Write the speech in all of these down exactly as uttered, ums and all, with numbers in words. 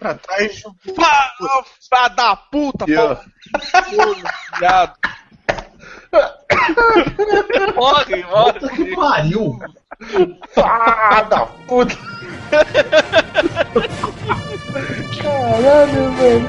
atrás de um... Fala da puta, Yeah. viado. Morre, morre. Puta que pariu! Ah, da puta! Caralho, velho!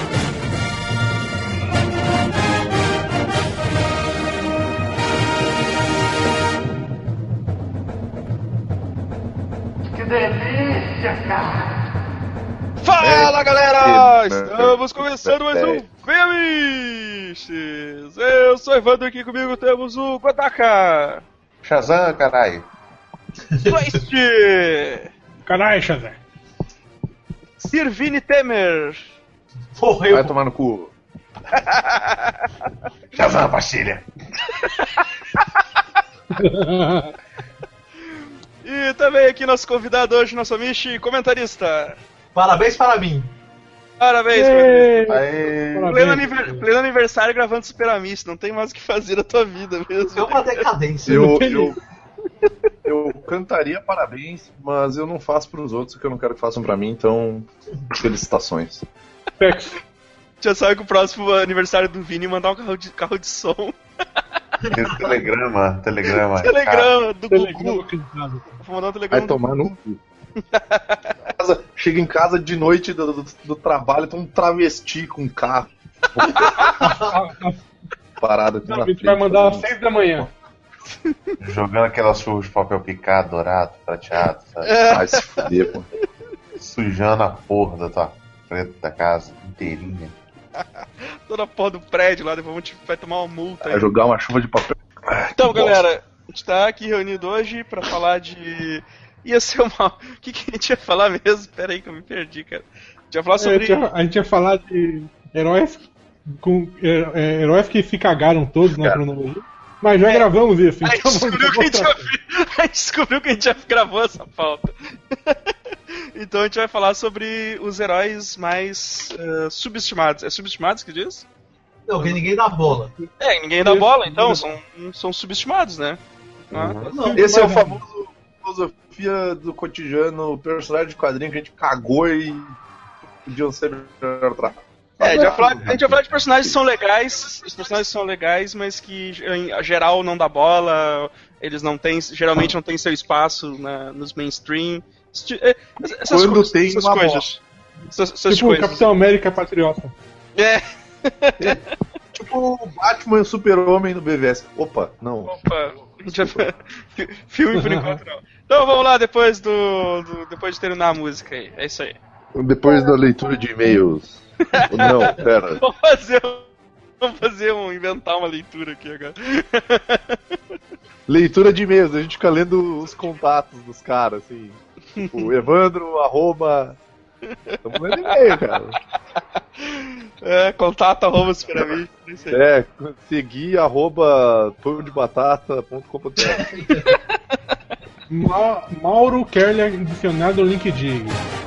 Que delícia, cara! Fala, É, galera! é, Estamos começando mais um é. Filmes! Eu sou Evandro, aqui comigo temos o Godaka! Shazam, caralho! Twist! Caralho, Shazam. Sirvini Temer! Porra, Vai eu... tomar no cu! Shazam, pastilha! E também aqui nosso convidado hoje, nosso Michi, comentarista! Parabéns para mim! Parabéns, Ei, comentarista! Aê! Parabéns. Pleno, aniver- pleno aniversário gravando Super Amish, não tem mais o que fazer na tua vida mesmo. É uma decadência. Eu, eu, eu cantaria parabéns, mas eu não faço pros outros o que eu não quero que façam pra mim, então felicitações. Pex. Já sabe que o próximo aniversário do Vini mandar um carro de, carro de som. Telegrama, telegrama. Telegrama do Telegrama Gugu. aqui em casa. Vou mandar um telegrama Vai do tomar no cu. Casa- Chega em casa de noite do, do, do trabalho, tem um travesti com um carro. Parado aqui A na gente frente. vai mandar às seis da manhã. Jogando aquelas churras de papel picado, dourado, prateado, sabe? Vai se fuder, pô. Sujando a porra da tua frente da casa inteirinha. toda a porra do prédio lá, depois a gente vai tomar uma multa aí. Vai jogar uma chuva de papel. Então, Que galera, a gente tá aqui reunido hoje pra falar de... Ia ser uma... O que, que a gente ia falar mesmo? Pera aí que eu me perdi, cara. A gente ia falar É, sobre... a, gente ia, a gente ia falar de heróis, com, é, é, heróis que se cagaram todos na cronologia. Mas já gravamos isso, A gente, então descobriu que a, gente vamos já... a gente descobriu que a gente já gravou essa pauta. Então a gente vai falar sobre os heróis mais uh, subestimados. É subestimados que diz? Não, que ninguém dá bola. É, ninguém dá bola, então são, são subestimados, né? Ah, Não, Esse é o Mas- famoso filosofia do cotidiano, personagem de quadrinho que a gente cagou e podiam ser melhor tratado. É, a gente, vai falar, a gente vai falar de personagens que são legais, os personagens são legais, mas que em geral não dá bola, eles não têm, geralmente não têm seu espaço na, nos mainstream. Esti- é, Essas Quando coisas, tem essas uma coisas. Essas, essas tipo o coisas. Capitão América Patriota. É. Tipo o Batman e o Super-Homem no B V S. Opa, não. Opa, a gente vai... Fi- filme por enquanto não. Então vamos lá depois do, do- depois de terminar a música aí. É isso aí. Depois da leitura de e-mails. Não, pera. Vamos fazer um, vamos fazer um inventar uma leitura aqui agora. Leitura de e-mails, a gente fica lendo os contatos dos caras, assim. Tipo, Evandro, arroba. Estamos lendo e-mail, cara. É, contato arroba super amigo, é isso aí. É, seguir arroba pãodebatata ponto com ponto b r. Ma Mauro Kerler adicionado ao LinkedIn.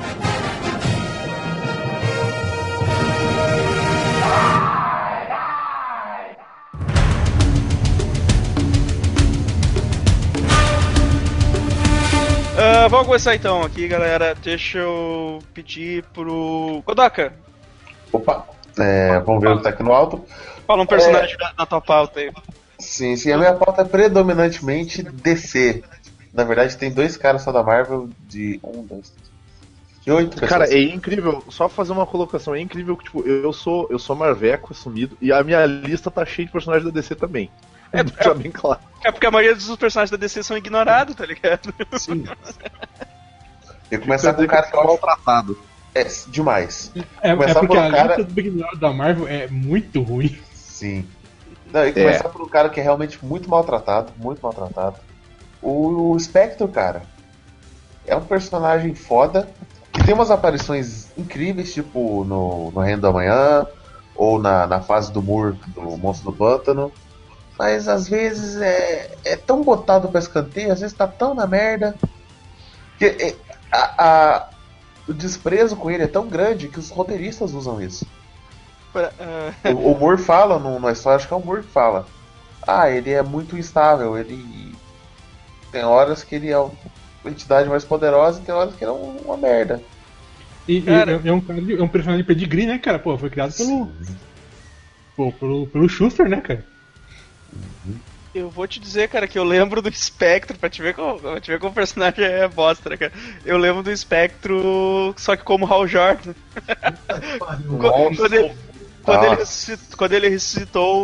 Ah, vamos começar então aqui, galera. Deixa eu pedir pro Kodaka. Opa, é, vamos ver o que tá aqui no alto. Fala um personagem da, da tua pauta aí. Sim, sim, a minha pauta é predominantemente D C. Na verdade, tem dois caras só da Marvel, de um, dois, três, de oito pessoas. Cara, é incrível, só fazer uma colocação, é incrível que, tipo, eu sou, eu sou marveco assumido e a minha lista tá cheia de personagens da D C também. É, deixar bem claro. É porque a maioria dos personagens da D C são ignorados, tá ligado? Sim. Eu começar com um cara que eu acho maltratado. é, demais. É, é Começar porque por um a cara- lista do Big Brother da Marvel é muito ruim. Sim. Não, e começar por um cara que é realmente muito maltratado, muito maltratado. O, o Spectre, cara. É um personagem foda, que tem umas aparições incríveis, tipo no, no Reino da Manhã, ou na, na fase do Moore, do Monstro do Pântano. Mas às vezes é, é tão botado pra escanteio, às vezes tá tão na merda. Que é, a, a- o desprezo com ele é tão grande que os roteiristas usam isso. Pra, ah, O, o Moore fala no- na história, acho que é o Moore que fala. Ah, ele é muito instável, ele. Tem horas que ele é uma entidade mais poderosa e tem horas que ele é um- uma merda. E, Cara. e é, um, cara de- é um personagem de pedigree, né, cara? Pô, foi criado pelo, pô, pelo. pelo Schuster, né, cara? Eu vou te dizer, cara, que eu lembro do Spectro, pra te ver como, pra te ver como o personagem é bosta, né, cara? Eu lembro do Spectro, só que como Hal Jordan. Pariu. Quando, quando ele, quando, ele Nossa. ressuscitou, quando ele ressuscitou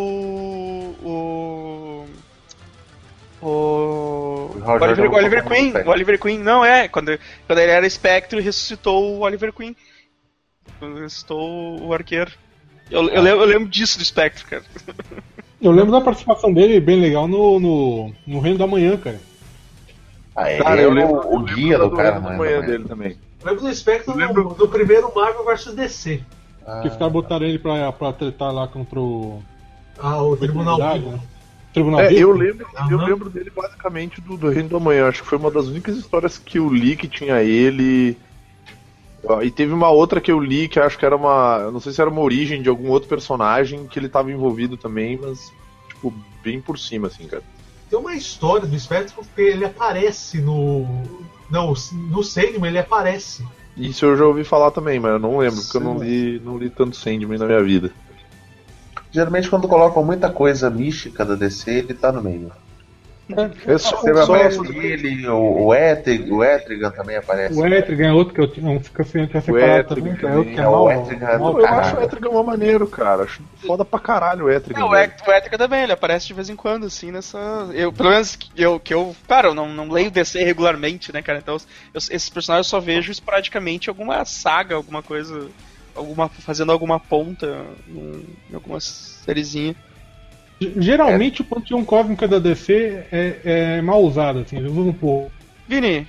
o. O. O, O Hal Jordan Oliver, o Oliver botou Queen. no pé. O Oliver Queen, não é. Quando, quando ele era Spectro, ressuscitou o Oliver Queen. Quando ressuscitou o arqueiro. Eu, eu, lembro, eu lembro disso do Spectro, cara. Eu lembro da participação dele bem legal no, no, no Reino da Manhã, cara. Ah, ele Cara, é eu lembro, o, o eu guia lembro do cara, da mano. manhã dele também. Eu lembro do Spectre Eu lembro- no, no primeiro Marvel versus D C. Ah, Que os caras botaram ele pra, pra tretar lá contra o. Ah, o Tribunal Verdade, Vivo. né? Tribunal É, Vivo? eu lembro, eu Aham. lembro dele basicamente do, do Reino da Manhã. Acho que foi uma das únicas histórias que eu li que tinha ele. Ó, e teve uma outra que eu li que acho que era uma. Eu não sei se era uma origem de algum outro personagem que ele tava envolvido também, mas, tipo, bem por cima, assim, cara. Tem uma história do Spectre porque ele aparece no. Não, no Sandman ele aparece. Isso eu já ouvi falar também, mas eu não lembro, porque eu não Sim. li, não li tanto Sandman na minha vida. Geralmente quando colocam muita coisa mística da D C, ele tá no meio. É só, Sempre só aparece ele, o, o, Etrig, o Etrigan também aparece. O Etrigan é outro que eu tinha, um fica assim, que é O separado Etrigan também, que é também. outro que é É, o mal. Etrigan é do mal- Eu caralho. acho o Etrigan uma maneiro, cara. Acho foda pra caralho o Etrigan. Não, o velho. Ec- o Etrigan também, ele aparece de vez em quando, assim, nessa. Eu, pelo menos que eu, que eu. Cara, eu não, não leio D C regularmente, né, cara? Então, eu, esses personagens eu só vejo esporadicamente em alguma saga, alguma coisa. Alguma, fazendo alguma ponta em, em alguma sériezinha. Geralmente o panteão cósmico da D C é, é mal usado, assim, eles usam um pouco. Vini,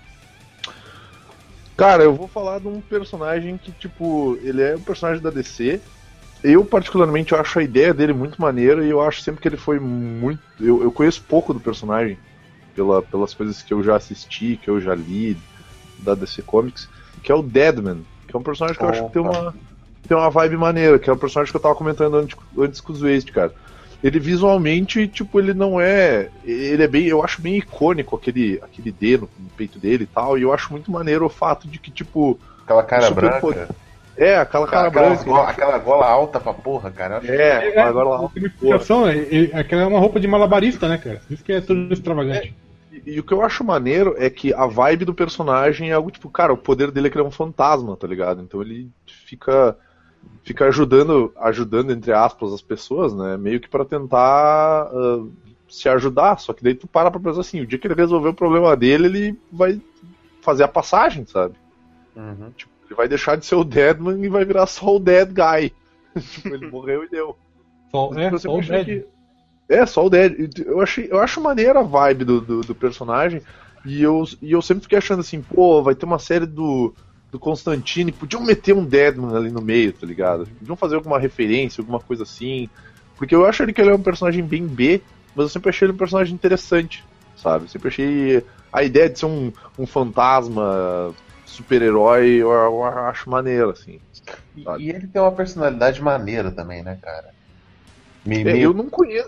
Cara, eu vou falar de um personagem que, tipo, ele é um personagem da D C. Eu, particularmente, eu acho a ideia dele muito maneira e eu acho sempre que ele foi muito. Eu, eu conheço pouco do personagem, pela, pelas coisas que eu já assisti, que eu já li da D C Comics, que é o Deadman, que é um personagem que eu acho que tem uma, tem uma vibe maneira, que é um personagem que eu tava comentando antes, antes com o Waste, cara. Ele visualmente, tipo, ele não é. Ele é bem. Eu acho bem icônico aquele, aquele D no, no peito dele e tal. E eu acho muito maneiro o fato de que, tipo. Aquela cara super branca. poder- É, aquela cara aquela, branca. gola, aquela gola alta pra porra, cara. Eu acho É, agora lá. a significação é, é- aquela é uma roupa de malabarista, né, cara? Isso que é tudo extravagante. E, e o que eu acho maneiro é que a vibe do personagem é algo tipo, cara, o poder dele é que ele é um fantasma, tá ligado? Então ele fica. Fica ajudando, ajudando, entre aspas, as pessoas, né? Meio que pra tentar uh, se ajudar. Só que daí tu para pra pensar assim, o dia que ele resolver o problema dele, ele vai fazer a passagem, sabe? Uhum. Tipo, ele vai deixar de ser o Deadman e vai virar só o Dead Guy. Tipo, ele morreu e deu. Só, Mas, é, tipo, eu só sempre o achei Dead. que- É, só o Dead. Eu, achei, eu acho maneira a vibe do, do, do personagem. E eu, e eu sempre fiquei achando assim, pô, vai ter uma série do, do Constantine. Podiam meter um Deadman ali no meio, tá ligado? Podiam fazer alguma referência, alguma coisa assim. Porque eu acho ele que ele é um personagem bem B, mas eu sempre achei ele um personagem interessante, sabe? Eu sempre achei a ideia de ser um, um fantasma super-herói, eu, eu acho maneiro, assim. E, Sabe? e ele tem uma personalidade maneira também, né, cara? Me, É, me- eu não conheço.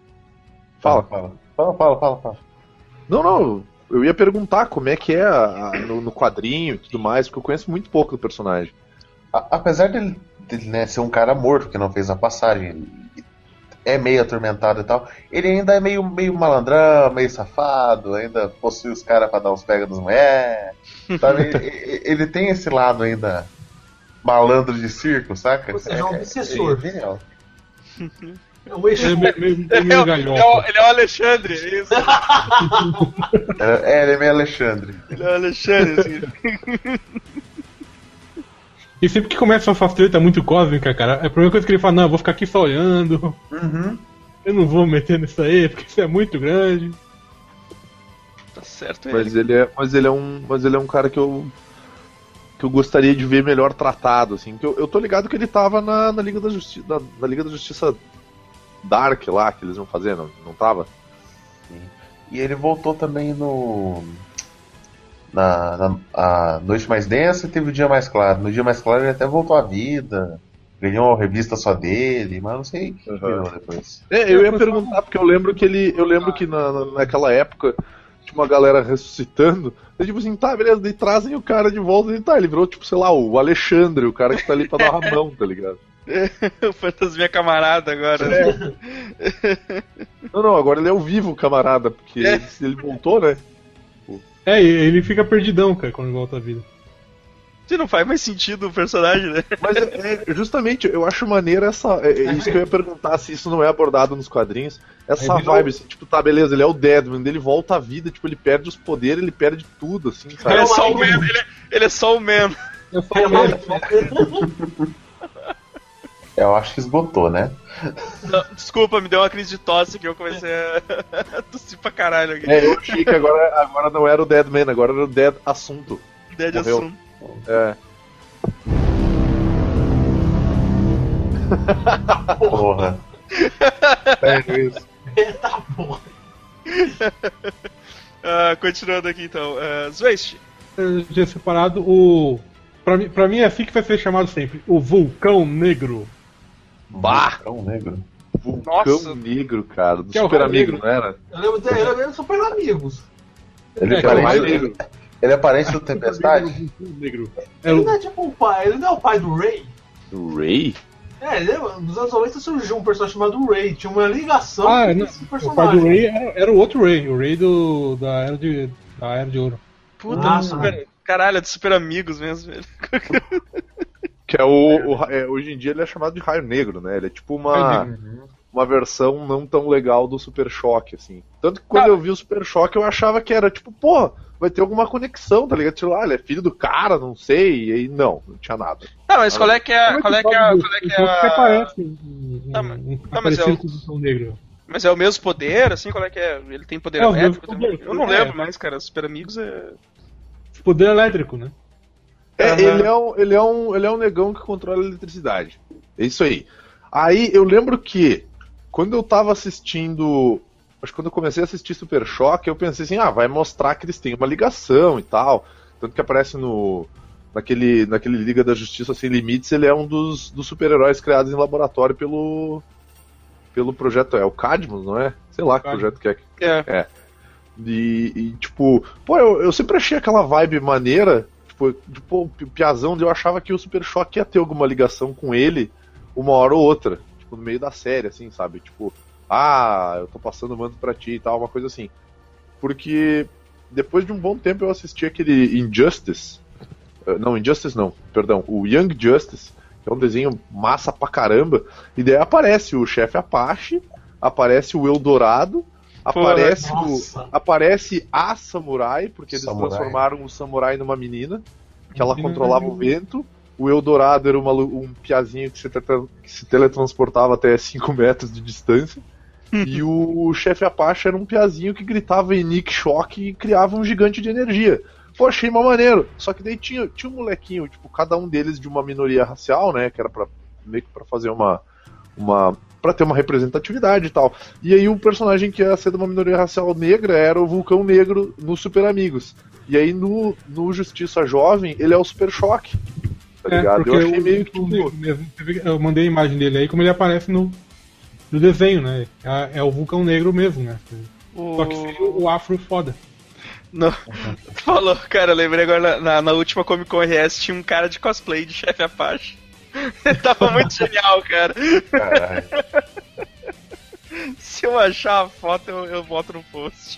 Fala, Fala. fala. Fala, fala, fala, fala. Não, não, eu ia perguntar como é que é a- a- no, no quadrinho e tudo mais, porque eu conheço muito pouco do personagem. A- apesar dele, dele, né, ser um cara morto que não fez a passagem, ele é meio atormentado e tal, ele ainda é meio, meio malandrão, meio safado, ainda possui os caras pra dar uns pega das mulheres, sabe? ele, ele- ele tem esse lado ainda malandro de circo, saca? Ou seja, é um obsessor. é genial. É um eixo. É meio, meio, meio, ele é, meio o, ele, é o, galhofa. ele é o Alexandre, é isso. É, é, ele é meio Alexandre. Ele é o Alexandre, assim. E sempre que começa essas tretas muito cósmica, cara, a primeira coisa que ele fala, não, eu vou ficar aqui só olhando, Uhum. eu não vou meter nisso aí, porque isso é muito grande. Tá certo ele. Mas ele é, mas ele é um, mas ele é um cara que eu que eu gostaria de ver melhor tratado, assim. Que eu, eu tô ligado que ele tava na, na Liga da Justiça, na, na Liga da Justiça Dark lá que eles vão fazer, não, não tava? E ele voltou também no. Na, na a noite mais densa e teve o dia mais claro. No dia mais claro ele até voltou à vida, ganhou uma revista só dele, mas não sei o que Uhum. virou depois. É, eu ia perguntar porque eu lembro que ele, eu lembro que na, na- naquela época tinha uma galera ressuscitando. Daí, tipo assim, tá, beleza, daí trazem o cara de volta e tá, ele virou, tipo, sei lá, o Alexandre, o cara que tá ali pra dar a mão, tá ligado? O fantasminha camarada agora. É. Não, não, agora ele é o vivo camarada, porque É. ele, ele voltou, né? É, e ele fica perdidão, cara, quando volta à vida. Que não faz mais sentido o personagem, né? Mas é, é, justamente, eu acho maneiro essa. É, é isso que eu ia perguntar, se isso não é abordado nos quadrinhos. Essa Aí virou- vibe, assim, tipo, tá, beleza, ele é o Deadman, ele volta à vida, tipo, ele perde os poderes, ele perde tudo, assim, Ele sabe? é só o man, ele é, ele é só o man. Eu falo mesmo. Eu acho que esgotou, né? Não, desculpa, me deu uma crise de tosse que eu comecei a tossir pra caralho aqui. É, eu achei que agora, agora não era o Deadman, agora era o Dead Assunto. Ideia de morreu. assunto. É. Porra. Sério isso. Eita porra. Ah, continuando aqui então. Uh, Zwest. Eu tinha separado o. Pra mim, pra mim é assim que vai ser chamado sempre: o Vulcão Negro. Bah! Vulcão negro. Vulcão Nossa. Negro, cara, do Que é o Super Raio Amigo, Negro. não era? Eu lembro dele, eu lembro super amigos. Ele É, é Que era o Raio parente, Negro. ele é parente do Tempestade? Vulcão Negro. É Ele o, não é tipo o pai, ele não é o pai do Ray. O Ray? É, ele é, nos anos noventa surgiu um personagem chamado Ray, tinha uma ligação ah, com não. esse O pai personagem. do Ray era, era o outro Ray, o Ray do, da, era de, da Era de Ouro. Puta, Ah, do super. Caralho, é de super amigos mesmo, velho. Que é o. o- é, hoje em dia ele é chamado de Raio Negro, né? Ele é tipo uma. Uma versão não tão legal do Super Choque, assim. Tanto que quando Ah. eu vi o Super Choque eu achava que era tipo, pô, vai ter alguma conexão, tá ligado? Tipo, ah, ele é filho do cara, não sei. E aí não, não tinha nada. Tá, mas qual é que é, qual é que é, a- qual é que é que a... aparece um, um, Tá, mas- um tá, mas é aparecido o- com o Vulcão Negro. Mas é o mesmo poder, assim, qual é que é? Ele tem poder É, o mesmo elétrico também? poder, Eu não é. lembro mais, cara. Super Amigos é... Poder elétrico, né? É, Aham. ele, é um, ele, é um, ele é um negão que controla a eletricidade. É isso aí. Aí eu lembro que, quando eu tava assistindo. Acho que quando eu comecei a assistir Super Choque, eu pensei assim, ah, vai mostrar que eles têm uma ligação e tal. Tanto que aparece no. Naquele, naquele Liga da Justiça Sem Limites, ele é um dos, dos super-heróis criados em laboratório pelo. Pelo projeto. É o Cadmus, não é? Sei lá que Cadmus. projeto que é. É. E, e, tipo, pô, eu, eu sempre achei aquela vibe maneira. Tipo, tipo, o Piazão, eu achava que o Super Choque ia ter alguma ligação com ele uma hora ou outra. Tipo, no meio da série, assim, sabe? Tipo, ah, eu tô passando o manto pra ti e tal, uma coisa assim. Porque depois de um bom tempo eu assisti aquele Injustice. Uh, Não, Injustice não, perdão, o Young Justice, que é um desenho massa pra caramba. E daí aparece o chefe Apache, aparece o Eldorado, aparece, o, nossa. aparece a Samurai, porque eles Samurai. transformaram o Samurai numa menina, que ela Menina controlava o maravilhosa. vento. O Eldorado era uma lu- um piazinho que se, tetra- que se teletransportava até cinco metros de distância. E o chefe Apache era um piazinho que gritava em Nick Shock e criava um gigante de energia. Pô, achei uma maneiro. Só que daí tinha, tinha um molequinho, tipo, cada um deles de uma minoria racial, né? Que era pra, meio que pra fazer uma. uma pra ter uma representatividade e tal. E aí o personagem que ia ser de uma minoria racial negra era o Vulcão Negro no Super Amigos. E aí no, no Justiça Jovem, ele é o Super Choque. Tá ligado? Eu achei o- meio que, o- tipo, mesmo, eu mandei a imagem dele aí, como ele aparece no, no desenho, né? É, é o Vulcão Negro mesmo, né? O... Só que sem o, o afro foda. Não. Tu falou, cara, eu lembrei agora na, na, na última Comic Con R S tinha um cara de cosplay de chefe Apache. Tava muito genial, cara. Caralho. Se eu achar a foto, eu, eu boto no post.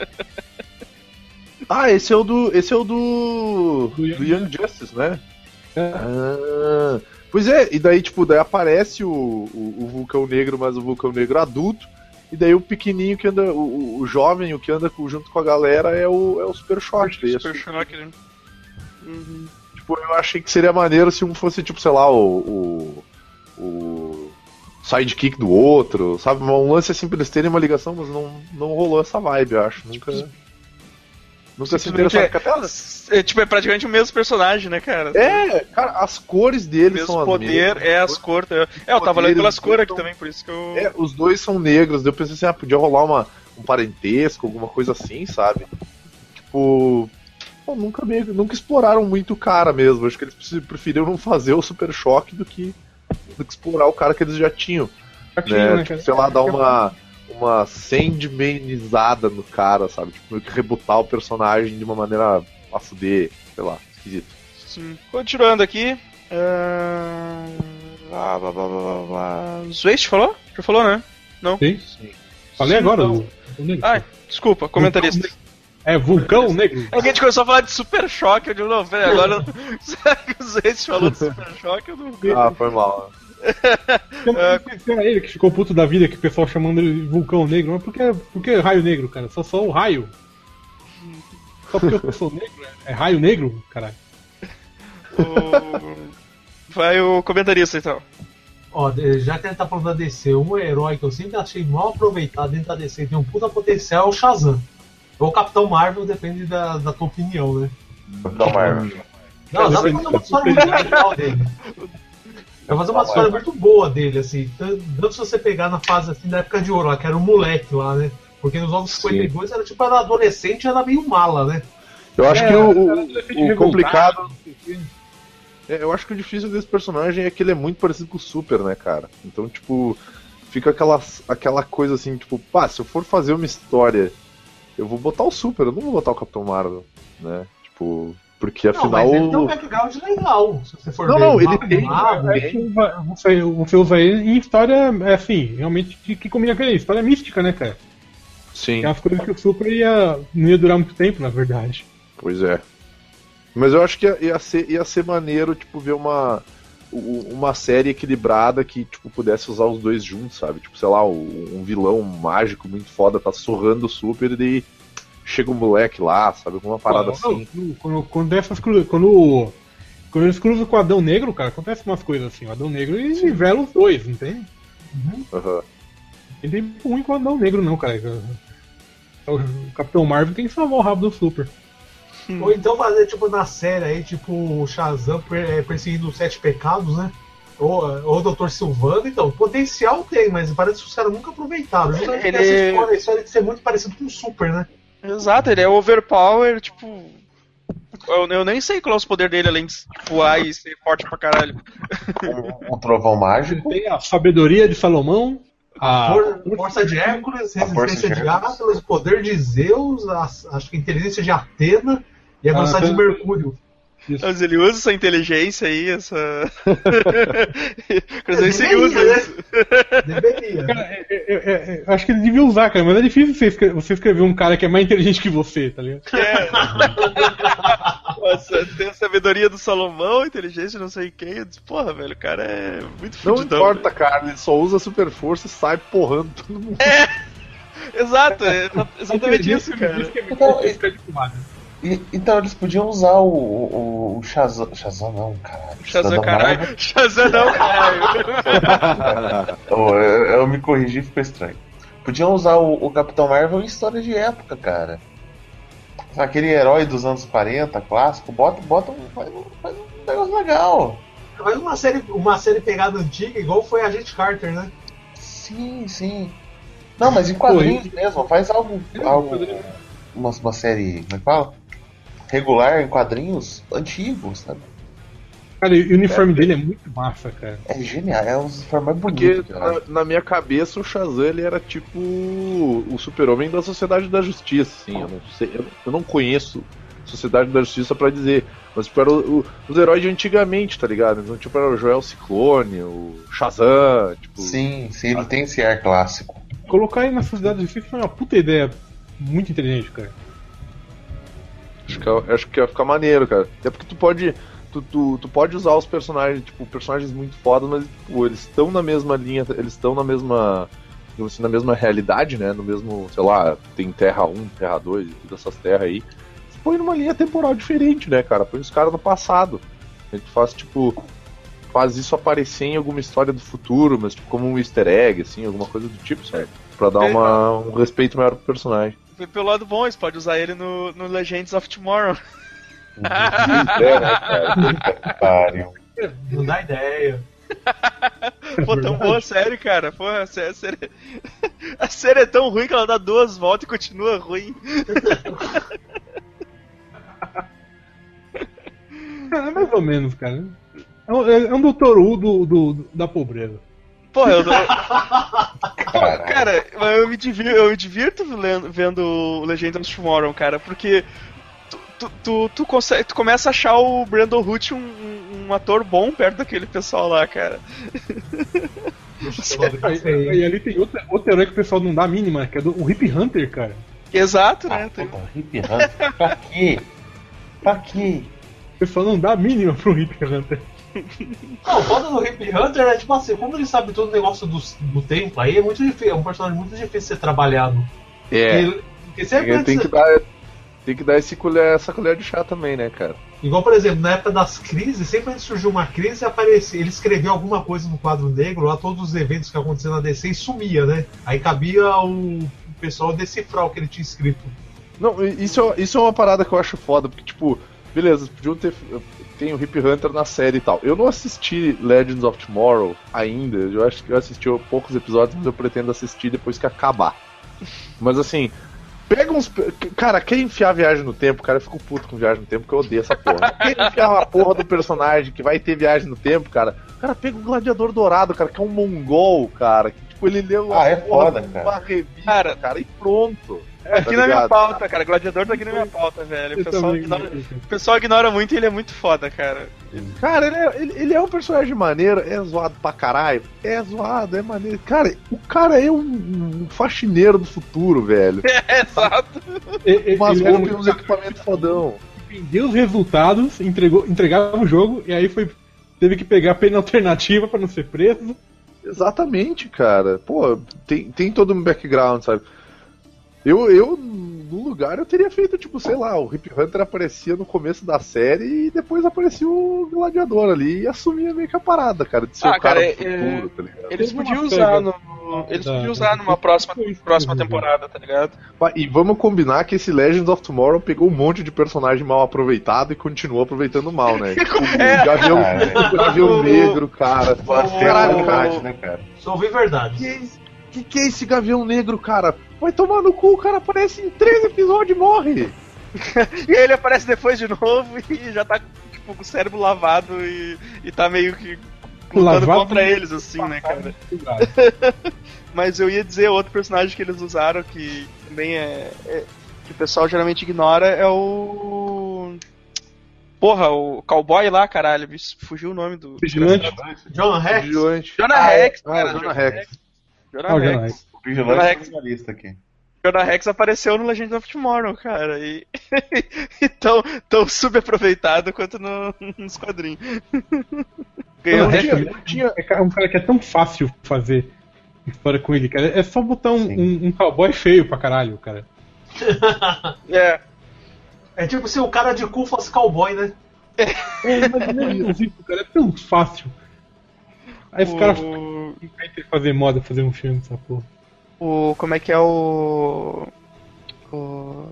Ah, esse é o do. Esse é o do. Do Young do Young Justice, né? É. Ah, pois é, e daí, tipo, daí aparece o, o, o Vulcão Negro, mas o Vulcão Negro adulto. E daí o pequenininho que anda, o, o, o jovem, o que anda com- junto com a galera é o, é o Super Choque. Daí é Super su- Choque, né? Uhum. Tipo, eu achei que seria maneiro se um fosse, tipo, sei lá, o. o, o sidekick do outro, sabe? Um lance assim pra eles terem uma ligação, mas não, não rolou essa vibe, eu acho. Nunca. Nunca se Simplesmente interessaram. é- Porque até- É, tipo, é praticamente o mesmo personagem, né, cara? É, cara, as cores O deles mesmo são as poder, mesmas. é as cores. É, eu tava Poderes lendo pelas cores aqui são- também, por isso que eu. É, os dois são negros, daí eu pensei assim, ah, podia rolar uma, um parentesco, alguma coisa assim, sabe? Tipo. Pô, nunca, meio, nunca exploraram muito o cara mesmo. Acho que eles preferi- preferiram não fazer o Super Choque do que, do que explorar o cara que eles já tinham. Já tinha, Né? né, Tipo, cara? sei lá, dar uma, uma Sandmanizada no cara, sabe? Tipo, meio que rebutar o personagem de uma maneira a fuder, sei lá, esquisito. Sim. Continuando aqui. Uh... Blá, blá, blá, blá, blá. Zwaist falou? Já falou, né? Não? Sim. Sim. Falei Sim, agora. então. O, o negro. Ai, desculpa, comentarista. É Vulcão Negro. É que a gente começou a falar de Super Choque, eu digo, não, peraí, agora. Será que o Zwaist falou de Super Choque? Eu não... Ah, foi mal. Era ele que ficou puto da vida que o pessoal chamando ele de Vulcão Negro. Mas por que, por que Raio Negro, cara? Só só o raio. Só porque eu sou negro? É Raio Negro, caralho. O... Vai o comentarista então. Ó, já que ele tá falando da D C, um herói que eu sempre achei mal aproveitado dentro da D C e tem um puta potencial é o Shazam. Ou o Capitão Marvel, depende da, da tua opinião, né? Capitão Marvel. Não, dá pra fazer uma história muito legal dele. Vai fazer uma história muito boa dele, assim. Tanto se você pegar na fase assim da época de ouro, lá, que era um moleque lá, né? Porque nos anos cinquenta e dois era tipo, era adolescente e era meio mala, né? Eu acho É, que o, o, o complicado. revoltado. É, eu acho que o difícil desse personagem é que ele é muito parecido com o Super, né, cara? Então, tipo, fica aquela, aquela coisa assim, tipo, pá, se eu for fazer uma história, eu vou botar o Super, eu não vou botar o Capitão Marvel, né? Tipo, porque Não, afinal. mas ele tem um background legal, se você for Não, ver. não, o ele Mago tem, do Mago, É que você, você usa ele em história, é assim, realmente que, que combina com ele. História mística, né, cara? Sim, É umas coisas que o Super ia, não ia durar muito tempo, na verdade. pois é. Mas eu acho que ia, ia, ser, ia ser maneiro, tipo, ver uma, u- uma série equilibrada que, tipo, pudesse usar os dois juntos, sabe? Tipo, sei lá, um, um vilão mágico muito foda tá surrando o Super e daí chega um moleque lá, sabe? Alguma parada Não, assim. não, Quando, quando, essas cru- quando, quando eles cruzam com o Adão Negro, cara, acontece umas coisas assim. O Adão Negro e nivela os dois, não tem? Aham. Não tem muito ruim com o Adão Negro, não, cara. O Capitão Marvel tem que salvar o rabo do Super. Ou então fazer, tipo, na série aí, tipo, o Shazam per- é, perseguindo os Sete Pecados, né? Ou, ou o doutor Silvano, então, potencial tem, mas parece que os caras nunca aproveitaram. Justamente Ele- essa história, a história de ser muito parecido com o Super, né? Exato, ele é overpower, tipo. Eu, eu nem sei qual é o poder dele, além de voar e ser forte pra caralho. Um, um trovão mágico. Tem a sabedoria de Salomão, a For- força de Hércules, A força resistência de de Hércules. Atlas, poder de Zeus, a- acho que a inteligência de Atena e a Ah, velocidade de tá. Mercúrio. Mas ele usa essa inteligência aí, essa. Inclusive, ele Deveria, usa né? isso. Deveria. Cara, é- é- é- é- acho que ele devia usar, cara, mas é difícil você escrever, você escrever um cara que é mais inteligente que você, tá ligado? É. Nossa, tem a sabedoria do Salomão, inteligência não sei quem. Eu disse, porra, velho, o cara é muito Não fudidão. importa, velho. cara, ele só usa super força e sai porrando todo mundo. Exato, é exatamente isso, cara. Então, e- então eles podiam usar o, o, o Shazam. Shazam não, caralho. Shazam, Cidadão caralho. Marvel. Shazam não, caralho. Oh, eu, eu me corrigi e ficou estranho. Podiam usar o, o Capitão Marvel em história de época, cara. Aquele herói dos anos quarenta, clássico, bota, bota um, faz, um, faz um negócio legal. Mas uma série, uma série pegada antiga, igual foi a Agente Carter, né? Sim, sim. Não, mas em quadrinhos mesmo, faz algo. algo uma, uma série. Como é que fala? Regular em quadrinhos antigos, sabe? Cara, e o uniforme dele é muito massa, cara. É genial, é um dos uniformes mais Porque bonitos, na, cara. na minha cabeça o Shazam ele era tipo o super-homem da Sociedade da Justiça, assim. Eu não sei, eu, eu não conheço Sociedade da Justiça pra dizer, mas tipo, era o- o- os heróis de antigamente, tá ligado? Então, tipo, era o Joel Ciclone, o Shazam, tipo. Sim, sim, ele tem esse ar clássico. Colocar ele na Sociedade da Justiça foi uma puta ideia muito inteligente, cara. Acho que, é- acho que ia ficar maneiro, cara. Até porque tu pode. Tu, tu, tu pode usar os personagens, tipo, personagens muito fodas, mas tipo, eles estão na mesma linha, eles estão na mesma. Digamos assim, na mesma realidade, né? No mesmo, sei lá, tem Terra um, Terra dois e todas essas terras aí. Você põe numa linha temporal diferente, né, cara? Põe os caras no passado. A gente faz, tipo. Faz isso aparecer em alguma história do futuro, mas tipo, como um easter egg, assim, alguma coisa do tipo, sabe? Pra dar uma, um respeito maior pro personagem. Pelo lado bom, você pode usar ele no, no Legends of Tomorrow. É, né, cara? Puta que pariu. Não dá ideia. Pô, tão boa a série, cara. Pô, a série, a série... a série é tão ruim que ela dá duas voltas e continua ruim. Cara, é mais ou menos, cara. É um, é um doutor Who do, do, do- da pobreza. Porra, eu, Caralho. Cara, eu me divirto, eu me divirto lendo, vendo o Legends of Tomorrow, cara, porque tu, tu, tu, tu, consegue, tu começa a achar o Brandon Root um, um ator bom perto daquele pessoal lá, cara. E, e ali tem outro, outro herói que o pessoal não dá a mínima, que é do, o Hip Hunter, cara. Exato, né? Ah, puta, Hip Hunter. Pra quê? Pra quê? O pessoal não dá a mínima pro Hip Hunter. Não, o foda do Hip Hunter é tipo assim, como ele sabe todo o negócio do, do tempo, aí é muito difícil, é um personagem muito difícil de ser trabalhado. É. Ele, porque sempre Tem, tem, que dar, tem que dar esse colher, essa colher de chá também, né, cara? Igual, por exemplo, na época das crises, sempre quando surgiu uma crise, aparecia, ele escreveu alguma coisa no quadro negro, lá todos os eventos que aconteciam na D C e sumia, né? Aí cabia o, o pessoal decifrar o que ele tinha escrito. Não, isso, isso é uma parada que eu acho foda, porque, tipo, beleza, podiam ter. Tem o Hip Hunter na série e tal. Eu não assisti Legends of Tomorrow ainda, eu acho que eu assisti poucos episódios, mas eu pretendo assistir depois que acabar. Mas assim, pega uns. Cara, quer enfiar viagem no tempo? Cara, eu fico puto com viagem no tempo, porque eu odeio essa porra. Quer enfiar uma porra do personagem que vai ter viagem no tempo, cara? Cara, pega o Gladiador Dourado, cara, que é um mongol, cara. Que tipo, ele leu ah, é porra foda, uma cara. revista, Cara, cara, e pronto. É aqui tá na minha ligado? pauta, cara. Gladiador tá aqui na minha pauta, velho. O pessoal, ignora, o pessoal ignora muito e ele é muito foda, cara. Cara, ele é, ele, ele é um personagem maneiro, é zoado pra caralho. É zoado, é maneiro. Cara, o cara é um, um faxineiro do futuro, velho. É, exato. Ele, Umas ele era roupas e um uns equipamentos fodão. Vendeu os resultados, entregou, entregava o jogo e aí foi teve que pegar a pena alternativa pra não ser preso. Exatamente, cara. Pô, tem, tem todo um background, sabe? Eu, eu, no lugar, eu teria feito, tipo, sei lá, o Hip Hunter aparecia no começo da série e depois aparecia o Gladiador ali e assumia meio que a parada, cara, de ser Ah, o cara, cara, do é- futuro, tá ligado? Eles Teve uma podiam pega usar no. Eles da- podiam usar da- numa próxima, Foi isso próxima mesmo, temporada, tá ligado? E vamos combinar que esse Legends of Tomorrow pegou um monte de personagem mal aproveitado e continuou aproveitando mal, né? Tipo, É. o Gavião, Ah, o Gavião Negro, cara. Pode ter Caralho, vontade, cara. né, cara? Só ouvi verdade. Que, é esse- que que é esse Gavião Negro, cara? Vai tomar no cu, o cara aparece em três episódios e morre. E aí ele aparece depois de novo e já tá tipo, com o cérebro lavado e, e tá meio que lutando Lavado contra e- eles, assim, né, cara? Mas eu ia dizer outro personagem que eles usaram que também é, é- que o pessoal geralmente ignora é o. Porra, o cowboy lá, caralho, me fugiu o nome do. Vigilante. John Rex? Vigilante. Jonah Ah, é. Rex, Ah, cara. Jonah Rex. Jonah Ah, o Rex. Jonah Rex. O Vigilante Jonah tá Rex. na lista aqui. Jonah Rex apareceu no Legends of Tomorrow, cara. E, e tão, tão subaproveitado quanto no, nos quadrinhos. Ganhou Jonah um Rex dia. é- tinha- é um cara que é tão fácil fazer história com ele, cara. É só botar um, Sim. um, um cowboy feio pra caralho, cara. É. É tipo se o cara de cu fosse cowboy, né? É, mas não é isso, cara. É tão fácil. Aí os caras O, inventam fazer moda, fazer um filme dessa porra. o. Como é que é o. O.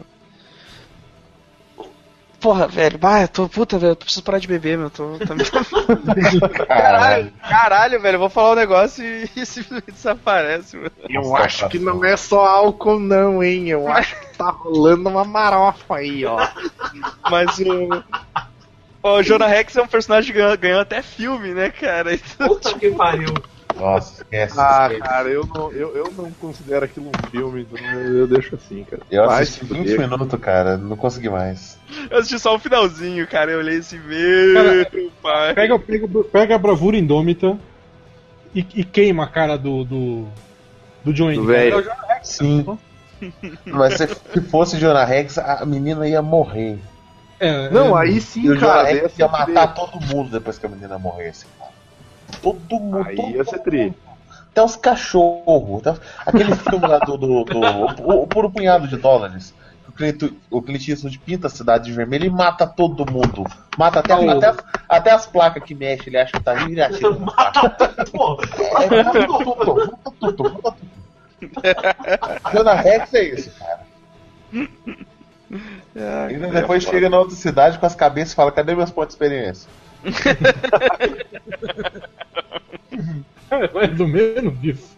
Porra, velho, bah, eu tô. Puta, velho, eu preciso parar de beber, meu. Tô, tá me... Caralho, caralho, velho, eu vou falar um negócio e, e simplesmente desaparece, mano. Eu acho que não é só álcool, não, hein? Eu acho que tá rolando uma marofa aí, ó. Mas o. O Jonah Rex é um personagem que ganhou, ganhou até filme, né, cara? Então, Puta que pariu. Nossa, esquece. Ah, esquece. cara, eu não, eu, eu não considero aquilo um filme, então eu, eu deixo assim, cara. Eu Vai assisti se vinte fuder. minutos, cara, não consegui mais. eu assisti só o finalzinho, cara. Eu olhei assim, meu Cara, pai. Pega, pega, pega a bravura indômita e, e queima a cara do. do. do John Do Wayne. velho. É o Jonah Rex, Sim. cara. Mas se, se fosse Jonah Rex, a menina ia morrer. É, Não, é, aí sim, E o Jonah cara. Rex Ia ia ser matar todo mundo depois que a menina morresse, cara. Todo mundo. Aí todo ia ser mundo. tri. Até os cachorros. Até... Aquele filme lá do. do, do o, o Puro Punhado de Dólares. O Clint, o Clint Eastwood pinta a cidade de vermelho e mata todo mundo. Mata até, Oh. até, as, até as placas que mexem, ele acha que tá vivo e ele atira nas placas. Pô, É, mata tudo, mata tudo, mata tudo. Jonah Rex é isso, cara. Ah, E depois chega na outra cidade com as cabeças e fala: cadê meus pontos de experiência? é mais ou menos isso.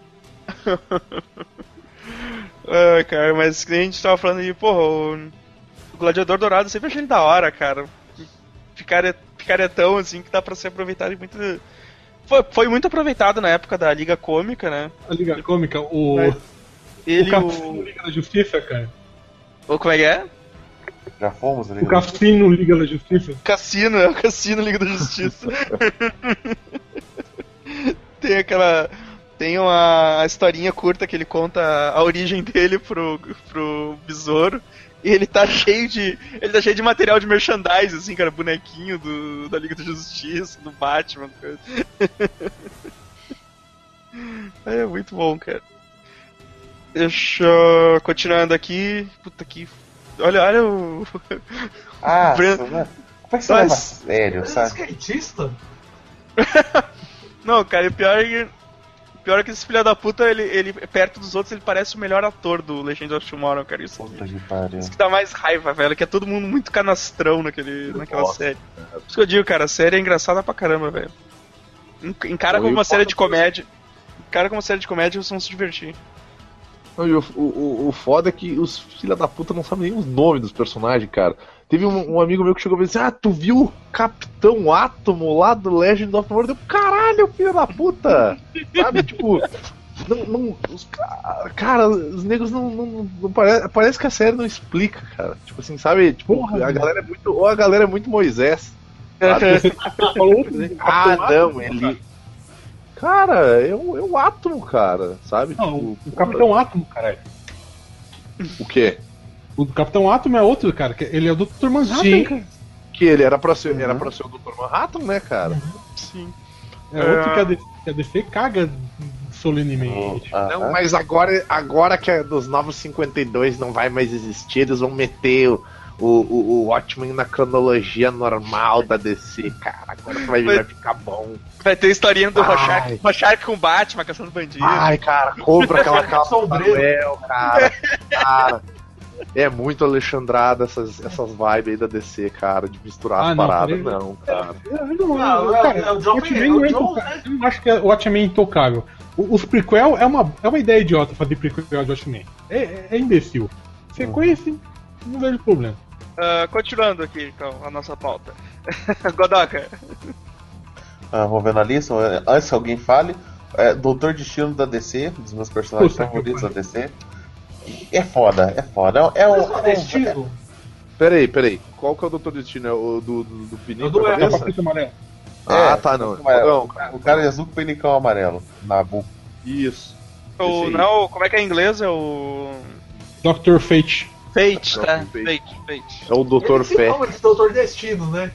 Ah, cara, mas que nem a gente tava falando aí, porra, o, o Gladiador Dourado eu sempre achei ele da hora, cara. Picareta, picaretão, assim, que dá pra ser aproveitado em muito. foi, foi muito aproveitado na época da Liga Cômica, né? A Liga Cômica, o. Mas ele o Cassino o... Liga da Justiça, cara. o... Como é que é? Já fomos, né? O Cassino Liga da Justiça. Cassino, é o Cassino Liga da Justiça. Tem aquela. Tem uma historinha curta que ele conta a origem dele pro, pro besouro. E ele tá cheio de. Ele tá cheio de material de merchandise, assim, cara, bonequinho do, da Liga da Justiça, do Batman. Coisa. É muito bom, cara. Deixa eu... Continuando aqui. Puta que. Olha, olha o. Ah, Brand... como é que você leva a sério, Você é sabe? skatista? Não, cara, o pior é que. O pior é que esse filho da puta, ele, ele, perto dos outros, ele parece o melhor ator do Legend of Tomorrow, cara. Isso, Puta que pariu. isso que dá mais raiva, velho, que é todo mundo muito canastrão naquele, naquela Nossa. série. Por isso que eu digo, cara, a série é engraçada pra caramba, velho. En- Encara como uma série de comédia. Encara como uma série de comédia e vocês vão se divertir. Não, e o, o, o foda é que os filha da puta não sabem nem os nomes dos personagens, cara. Teve um, um amigo meu que chegou e disse: Ah, tu viu o Capitão Átomo lá do Legend of Tomorrow? Eu, caralho, filho da puta! Sabe, tipo. Não, não, os, cara, os negros não, não, não parece, parece que a série não explica, cara. Tipo assim, sabe? Tipo, Porra, a galera é muito. Ou a galera é muito Moisés. Falou Ah, não, ele. Cara, é o, é o Átomo, cara, sabe? Não, Tipo, o Capitão Átomo, caralho. o quê? O Capitão Átomo é outro, cara. que Ele é o doutor Manhattan, Sim. cara. Que ele era pra ser, era pra ser o doutor Manhattan, né, cara? Sim. É outro que a D C, que a D C caga solenemente. Ah, Não, ah. mas agora, agora que é dos novos cinquenta e dois não vai mais existir, eles vão meter o, o, o, o Watchmen na cronologia normal da D C, cara. Agora vai, vai ficar bom. Vai ter a historinha do Ai. Rorschach, Rorschach com o Batman, caçando bandido. Ai, cara, compra aquela calça Sombreiro. Manuel, cara. Cara. É muito alexandrada essas, essas vibes aí da D C, cara, de misturar Ah, as não, paradas, peraí. não, cara. Eu não, Não, é- cara, é o o John- Watchmen é não o é John, intocável. Eu não acho que o Watchmen é intocável. O- Os prequel é uma, é uma ideia idiota fazer prequel de Watchmen. É, é, é imbecil. Sequência, não vejo problema. Ah, continuando aqui, então, a nossa pauta. Godoka. Ah, vou ver na lista. Antes que alguém fale, é, Doutor Destino da D C, um dos meus personagens Puta que favoritos da D C. É foda, é foda. É, é, Mas um- o é, um- destino. Peraí, peraí. Qual que é o doutor Destino? É o do, do, do Pininho É o do com a Eva. cabeça? Capacete amarelo. Ah, é, tá, não. é, Não, o cara é azul com penicão amarelo. Nabu. isso. O, Esse aí. não, como é que é em inglês? É o. doutor Fate. Fate, tá? Doutor Fate, Fate. Fate. É o doutor Ele se Fé. chama de Doutor Destino, né?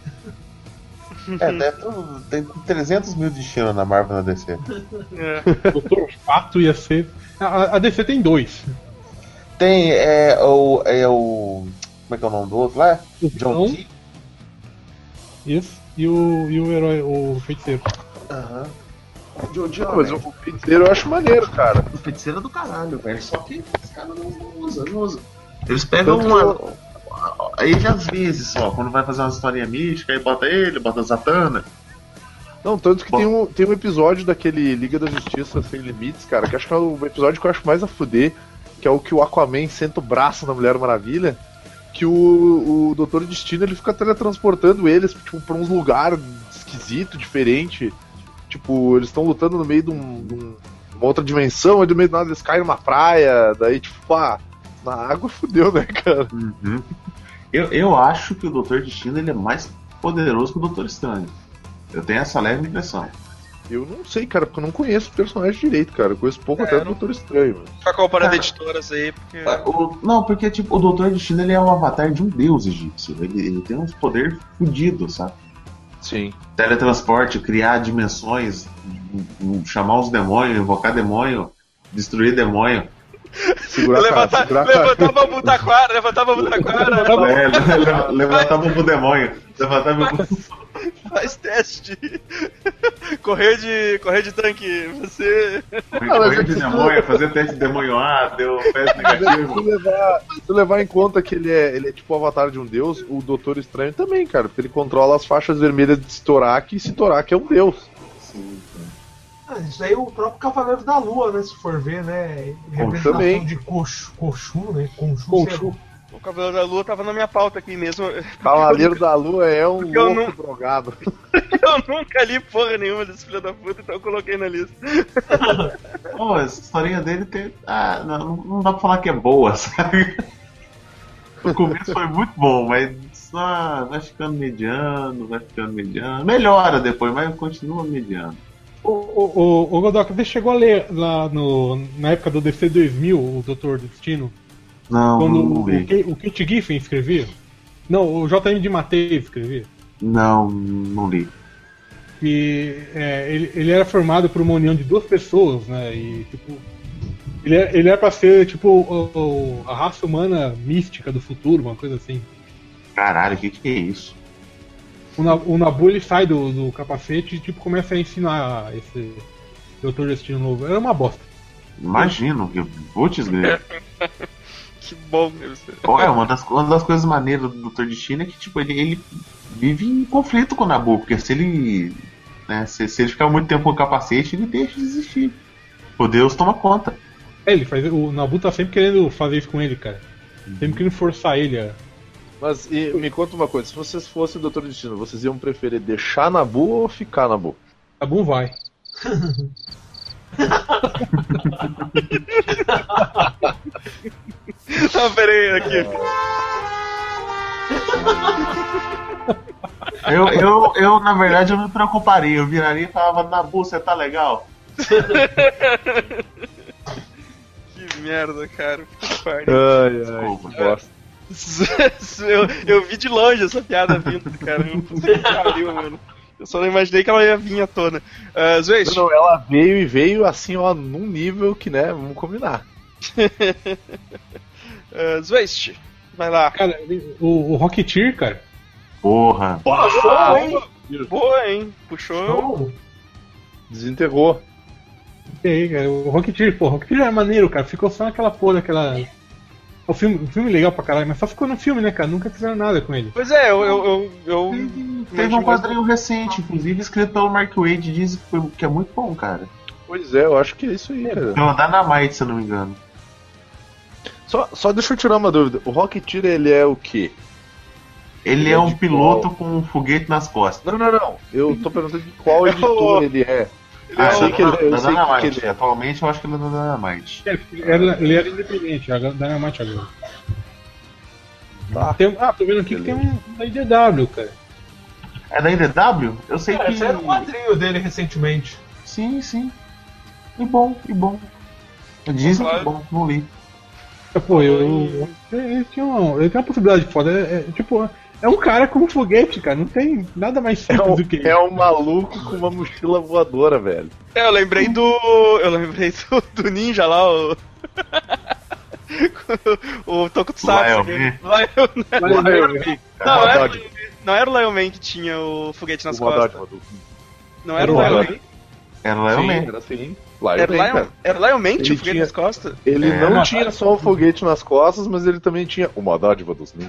É, deve ter- tem trezentos mil destinos na Marvel na D C. É. doutor Fato ia ser. A, a D C tem dois. Tem é, o, é o. Como é que é o nome do outro lá? O John Cão. Key. Isso. E o, e o herói, o feiticeiro. Aham. Não, mas o feiticeiro eu acho maneiro, cara. O feiticeiro é do caralho, velho. Só que os caras não usam, não usam. Eles pegam Tanto uma. Aí já às vezes só, quando vai fazer uma historinha mística, aí bota ele, bota a Zatanna. Não, tanto que Bom. tem um, tem um episódio daquele Liga da Justiça Sem Limites, cara, que acho que é o episódio que eu acho mais a fuder, que é o que o Aquaman senta o braço na Mulher Maravilha, que o, o Doutor Destino ele fica teletransportando eles tipo, pra uns lugares esquisitos, diferente. Tipo, eles estão lutando no meio de, um, de um- uma outra dimensão, aí do meio do nada eles caem numa praia, daí tipo, pá, na água fudeu, né, cara? Uhum. Eu, eu acho que o Doutor Destino ele é mais poderoso que o Doutor Estranho. Eu tenho essa leve impressão. Eu não sei, cara, porque eu não conheço o personagem direito, cara. Eu conheço pouco É, até do não- Doutor Estranho, mano. Ficar comparando Cara. editoras aí, porque. O- não, porque tipo, o Doutor Destino ele é um avatar de um deus egípcio. Ele, ele tem uns poderes fodidos, sabe? Sim. Teletransporte, criar dimensões, m- m- chamar os demônios, invocar demônio, destruir demônio. Segurar a cara, levantar, segurar a cara. levantar bambu taquara, levantar bambu taquara. É, le- le- levantar pro demônio. Levantar meu. Faz teste de. correr de. correr de tanque. Você. Correr de demônio, fazer teste de demônio A, deu teste Se negativo. levar, se levar em conta que ele é, ele é tipo o avatar de um deus, o Doutor Estranho também, cara, porque ele controla as faixas vermelhas de Storak e Storak é um deus. Ah, isso aí é o próprio Cavaleiro da Lua, né? Se for ver, né? Representação também. de Cochu, Cochu, né? Conchu, Conchu. O Cavaleiro da Lua tava na minha pauta aqui mesmo. Cavaleiro da Lua é um Porque eu louco não- drogado. eu nunca li porra nenhuma desse filho da puta, então eu coloquei na lista. Pô, a historinha dele tem. Ah, não, não dá pra falar que é boa, sabe? O começo foi muito bom, mas só vai ficando mediano, vai ficando mediano. Melhora depois, mas continua mediano. O, o, o, o Godoka, você chegou a ler lá no, na época do D C dois mil, o doutor Destino? Não, Quando não o, li. o, o Kit Giffen escrevia? Não, o J M de Mateus escrevia. Não, não li. Que é, ele, ele era formado por uma união de duas pessoas, né? E tipo. Ele era, ele era pra ser tipo o, o, a raça humana mística do futuro, uma coisa assim. Caralho, o que, que é isso? O, Na- o Nabu ele sai do, do capacete e tipo, começa a ensinar esse doutor Destino novo. Era uma bosta. Imagino, que putz, grilo. Que bom, meu Deus. Olha, uma das, uma das coisas maneiras do doutor Destino é que tipo, ele, ele vive em conflito com o Nabu, porque se ele. Né, se, se ele ficar muito tempo com o capacete, ele deixa de existir. O Deus toma conta. É, ele faz, o Nabu tá sempre querendo fazer isso com ele, cara. Sempre querendo forçar ele a. Mas e, me conta uma coisa, se vocês fossem o doutor Destino, vocês iam preferir deixar Nabu ou ficar Nabu? Nabu vai. Ah, peraí, aqui. Eu, eu, eu, na verdade, eu me preocuparia. Eu viraria e falava, Nabu, você tá legal? Que merda, cara. Puta Ai, ai, Desculpa. que bosta. eu, eu vi de longe essa piada vindo, cara. Puta que pariu, mano. Eu só não imaginei que ela ia vir à tona. Uh, Zwest. Não, não, ela veio e veio assim, ó, num nível que, né, vamos combinar. uh, Zwest, vai lá. Cara, ele- o, o Rocketeer, cara. Porra. Boa, hein? Boa, hein? Puxou. Show. Desenterrou. E aí, cara, o Rocketeer, pô, o Rocketeer é maneiro, cara. Ficou só naquela porra, aquela. O filme, o filme legal pra caralho, mas só ficou no filme, né, cara? Nunca fizeram nada com ele. Pois é, eu. eu, eu, eu Teve imagino um quadrinho recente, inclusive escrito pelo Mark Waid, diz que, foi- que é muito bom, cara. Pois é, eu acho que é isso aí, cara. Pelo Dynamite, se eu não me engano. Só, só deixa eu tirar uma dúvida. O Rocketeer, ele é o quê? Ele Ele é é um de piloto qual? com um foguete nas costas. Não, não, não. Eu tô perguntando de qual editor ele é. Eu Ah, sei da- que ele, eu da sei que Dynamite. ele é. Atualmente eu acho que ele é da Dynamite. É, ele, era, ele era independente, agora Dynamite agora. Tá. Tem- ah, tô vendo aqui que tem um da I D W, cara. É da I D W? Eu sei É, que. saiu um quadrinho dele recentemente. Sim, sim. E bom, e bom. Dizem que é bom, não li. Pô, eu. Ele tem uma, ele tem uma possibilidade foda. É, é, tipo, é um cara com um foguete, cara. Não tem nada mais É simples um, do que isso. é um maluco com uma mochila voadora, velho. É, eu lembrei do. Eu lembrei do, do ninja lá, o. o Tokusatsu. Lion Man. Lion- Lion Man. Não, O era, Modod. não era o Lion Man que tinha o foguete nas O Modod, costas. Modod. Não era o Era o Lion Modod. Man. Era o Lion Sim, Man. era assim. Lion Era o Man, Lion, cara. era o Lion Man que tinha Ele o foguete tinha- nas costas? Ele É. não tinha só o foguete nas costas, mas ele também tinha uma dádiva dos ninjas.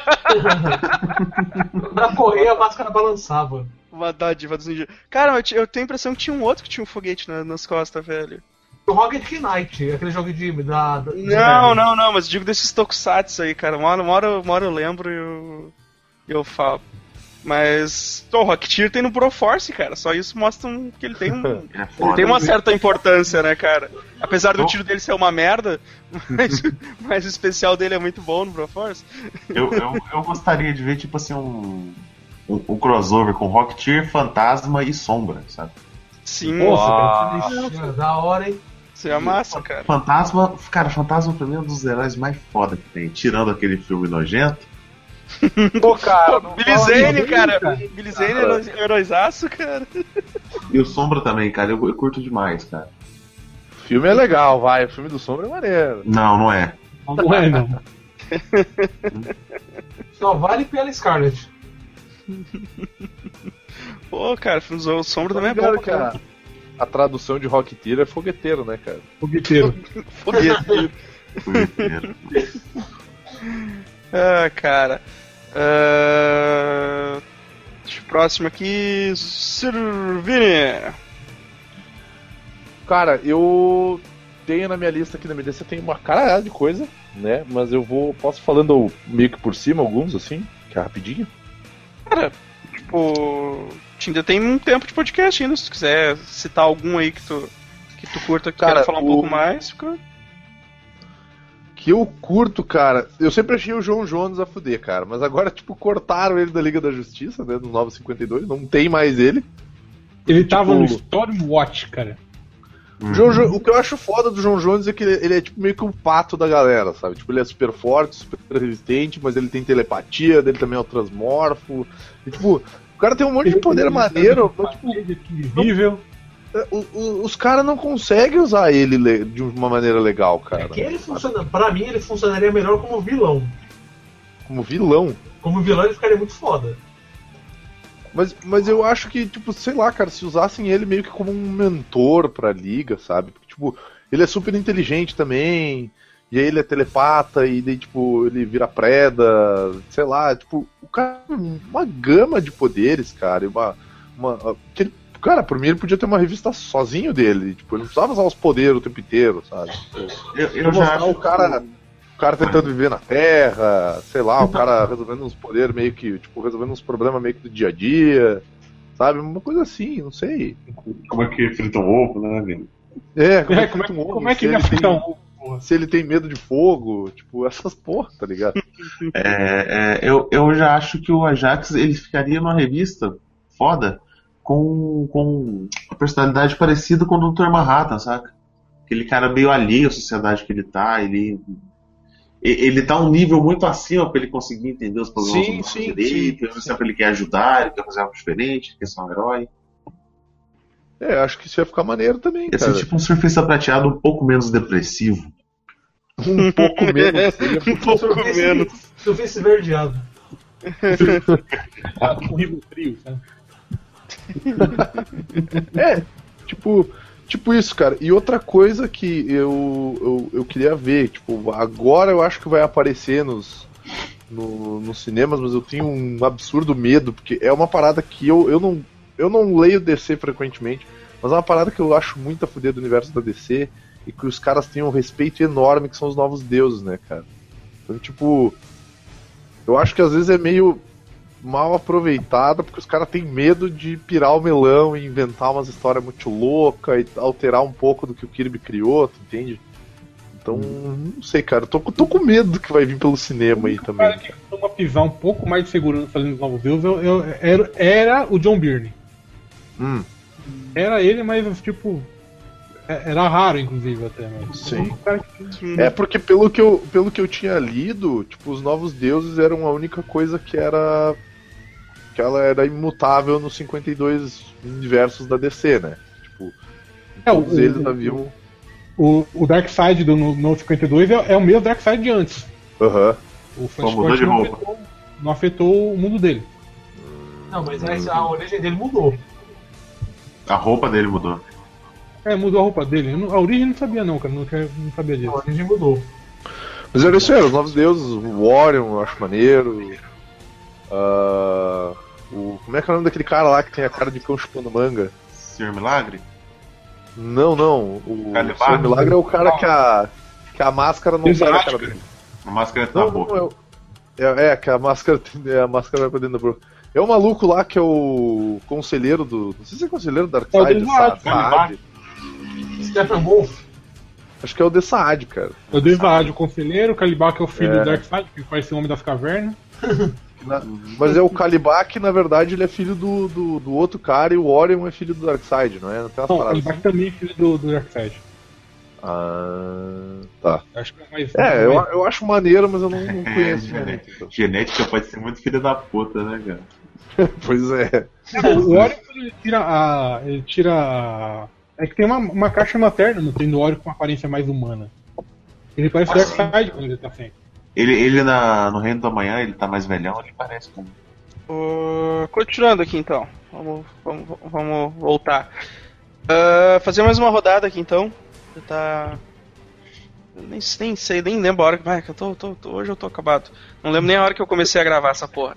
Pra correr, a máscara balançava. Uma dádiva dos ninjas. Cara, eu, ti- eu tenho a impressão que tinha um outro que tinha um foguete na- nas costas, velho. O Rocket Knight, aquele jogo de. Da, da, Não, não, não, mas digo desses tokusatsu aí, cara. Uma hora, uma hora, uma hora eu lembro e eu, e eu falo. Mas o Rocketeer tem no Broforce, cara. Só isso mostra um- que ele tem um, Ele é ele foda. tem uma certa importância, né, cara? Apesar do tiro dele ser uma merda, mas, mas o especial dele é muito bom no Broforce. Eu, eu, eu gostaria de ver, tipo assim, um, um, um crossover com Rocketeer, Fantasma e Sombra, sabe? Sim, Nossa, Ah. cara. Ixi, da hora, hein? isso é massa, cara. Fantasma, cara, Fantasma pra mim é um dos heróis mais foda que tem. Tirando aquele filme nojento. Pô, cara, não Billy fala Zane, isso, cara. Billy Zane é hero- heróizaço, cara. E o Sombra também, cara, eu, eu curto demais, cara. O filme é legal, vai. O filme do Sombra é maneiro. Não, não é. Não é, não. Só vale pela Scarlet. Pô, cara, o Sombra também é Ligado bom, que a, a tradução de Rocketeer é fogueteiro, né, cara? Fogueteiro. Foguete. Fogueteiro. Ah, cara. Ah, próximo aqui, Sirvini. Cara, eu tenho na minha lista aqui na minha lista tem uma caralhada de coisa, né? Mas eu vou posso falando meio que por cima alguns assim, que é rapidinho. Cara, tipo, ainda tem um tempo de podcast ainda, se tu quiser citar algum aí que tu, que tu curta, que Cara, queira falar um o- pouco mais, fica... Que eu curto, cara. Eu sempre achei o John Jones a fuder, cara. Mas agora, tipo, cortaram ele da Liga da Justiça, né? No Nova cinquenta e dois. Não tem mais ele. Ele tava Tipo- no Stormwatch, cara. O, John Jo- o que eu acho foda do John Jones é que ele, ele é tipo meio que um pato da galera, sabe? Tipo, ele é super forte, super resistente, mas ele tem telepatia, dele também é o transmorfo. E, tipo, o cara tem um monte de poder maneiro, mas, tipo, Invisível. o- o- os caras não conseguem usar ele le- de uma maneira legal, cara. É que ele funciona, pra mim ele funcionaria melhor como vilão. Como vilão. Como vilão ele ficaria muito foda. Mas, mas eu acho que, tipo, sei lá, cara, se usassem ele meio que como um mentor pra liga, sabe? Porque, tipo, ele é super inteligente também, e aí ele é telepata, e daí, tipo, ele vira preda, sei lá, tipo, o cara tem uma gama de poderes, cara, e uma. uma que ele, cara, por mim ele podia ter uma revista sozinho dele, tipo, ele não precisava usar os poderes o tempo inteiro, sabe? Eu, eu Pra já mostrar acho o cara. O cara tentando viver na Terra, sei lá, o cara resolvendo uns poderes meio que, tipo, resolvendo uns problemas meio que do dia a dia, sabe? Uma coisa assim, não sei. Como é que frita um ovo, né, velho? É, como é, É, que como é, frita um ovo, como é que se ele ia ele tem- fritar um ovo, porra? Se ele tem medo de fogo, tipo, essas porra, tá ligado? É, é, eu, eu já acho que o Ajax ele ficaria numa revista foda com, com uma personalidade parecida com o doutor Manhattan, saca? Aquele cara meio alheio à sociedade que ele tá, ele, e- ele tá um nível muito acima pra ele conseguir entender os problemas Sim, do mundo sim, direito, ao mesmo tempo ele quer ajudar, ele quer fazer algo diferente, ele quer ser um herói. É, acho que isso ia ficar maneiro também, Ia cara. ser tipo um surfista prateado um pouco menos depressivo. Um pouco menos. seria- Um pouco menos. Surfista esverdeado. Um Rivo frio, sabe? É, tipo, tipo isso, cara. E outra coisa que eu, eu, eu queria ver, tipo, agora eu acho que vai aparecer nos, no, nos cinemas, mas eu tenho um absurdo medo, porque é uma parada que eu, eu, não, eu não leio D C frequentemente, mas é uma parada que eu acho muito a fuder do universo da D C e que os caras têm um respeito enorme, que são os novos deuses, né, cara? Então, tipo, eu acho que às vezes é meio mal aproveitada, porque os caras têm medo de pirar o melão e inventar umas histórias muito loucas e alterar um pouco do que o Kirby criou, tu entende? Então, não sei, cara, eu tô, tô com medo do que vai vir pelo cinema aí O também. cara que costuma pisar um pouco mais de segurança fazendo os novos deuses eu, eu- era, era o John Byrne. Hum, Era ele, mas tipo. é- Era raro, inclusive, até. Mas, Sim. o cara que- é porque pelo que, eu, pelo que eu tinha lido, tipo, os novos deuses eram a única coisa que era. Que ela era imutável nos cinquenta e dois universos da D C, né? Tipo, É, todos o- eles o- haviam. O, o Darkseid do no, no cinquenta e dois é, é o mesmo Darkseid de antes. Aham. O Só mudou Flashpoint de não roupa. afetou, não afetou o mundo dele. Não, mas a, a origem dele mudou. A roupa dele mudou. É, mudou a roupa dele. Eu não- a origem eu não sabia não, cara. Não, tinha- não sabia A disso. origem mudou. Mas era isso aí, os novos deuses, o Orion, eu acho maneiro. Ah, o, como é que é o nome daquele cara lá que tem a cara de cão chupando manga? Senhor Milagre? Não, não. O Calibar? Senhor Milagre é o cara que a, que a máscara não sai da cara dele. A máscara tá Não, na boca. não, é, o- é, é, que a máscara, é, a máscara vai pra dentro da boca. É o maluco lá que é o conselheiro do. Não sei se é conselheiro do É o Darkseid, Desvaad, Sa- Saad. Stephen Wolf. Acho que é o de Saad, cara. Eu dei o conselheiro, o Calibar que é o filho É. do Darkseid, que parece o Homem das Cavernas. Na- mas é o Calibar que, na verdade, ele é filho do, do, do outro cara e o Orion é filho do Darkseid, não é? Não tem umas Não, o paradas Calibar assim? também é filho do, do Darkseid. Ah, tá. Acho que é mais. É, eu, mais- eu acho maneiro, mas eu não, não É, conheço genética. muito. Então. Genética pode ser muito filha da puta, né, cara? Pois é. O Orion ele tira a. Ele tira a. É que tem uma, uma caixa materna no tem do Orion com uma aparência mais humana. Ele parece o Darkseid quando ele tá sem. Ele, ele na, no Reino da Manhã, ele tá mais velhão, ele parece como. Uh, continuando aqui então, vamos, vamos, vamos voltar. Uh, fazer mais uma rodada aqui então. Já tá. Eu nem, nem sei, nem lembro a hora que. Vai, que eu tô, tô, tô- hoje eu tô acabado. Não lembro nem a hora que eu comecei a gravar essa porra.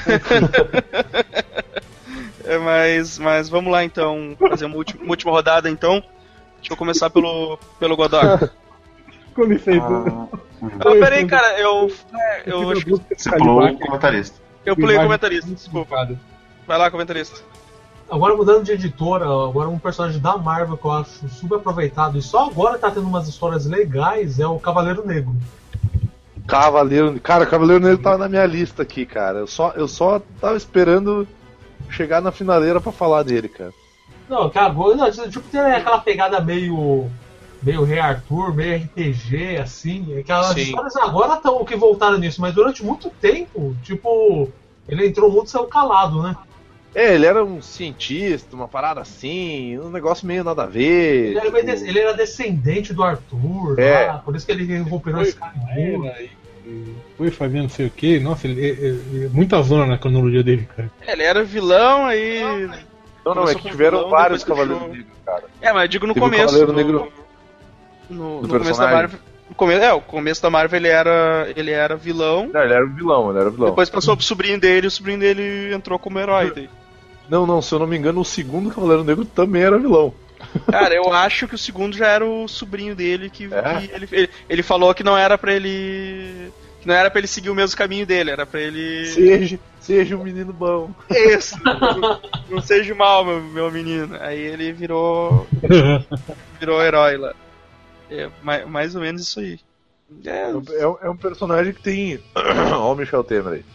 É, mas, mas vamos lá então, fazer uma última, uma última rodada então. Deixa eu começar pelo, pelo Godok. Com licença. Ah, Ah, peraí, cara, eu. é, eu acho que você pulou o comentarista. eu pulei o comentarista, desculpa. Vai lá, comentarista. Agora mudando de editora, agora um personagem da Marvel que eu acho super aproveitado e só agora tá tendo umas histórias legais é o Cavaleiro Negro. Cavaleiro. Cara, Cavaleiro Negro tava na minha lista aqui, cara. Eu só, eu só tava esperando chegar na finaleira pra falar dele, cara. Não, que agora. Não, tipo, tem aquela pegada meio. meio Rei Arthur, meio R P G, assim. Aquelas Sim. histórias agora estão que voltaram nisso, mas durante muito tempo, tipo, ele entrou no mundo e saiu calado, né? É, ele era um cientista, uma parada assim, um negócio meio nada a ver. Ele era, tipo... des- ele era descendente do Arthur, É. lá, por isso que ele recuperou Foi, esse cara em mundo. era, e- e foi fazendo não sei o que. Nossa, ele, ele- ele- muita zona na cronologia dele, cara. Ele era vilão, aí. Não, não, é Começou que com tiveram vilão, vários depois Cavaleiros puxou. Negros, cara. É, mas eu digo no Teve o começo. Cavaleiro no, Negro no, do no começo da personagem. Marvel. No come, é, o começo da Marvel ele era, ele era vilão. Não, ele era o vilão, ele era o vilão. Depois passou pro sobrinho dele e o sobrinho dele entrou como herói. Daí. Não, não, se eu não me engano, o segundo Cavaleiro Negro também era vilão. Cara, eu acho que o segundo já era o sobrinho dele que, É? que ele, ele, ele falou que não era pra ele. Que não era pra ele seguir o mesmo caminho dele, era pra ele. Seja, seja um menino bom. Isso! não, não seja mal, meu, meu menino. Aí ele virou. virou herói lá. É mais, mais ou menos isso aí. É, É, um- é um personagem que tem. Olha o Michel Temer aí.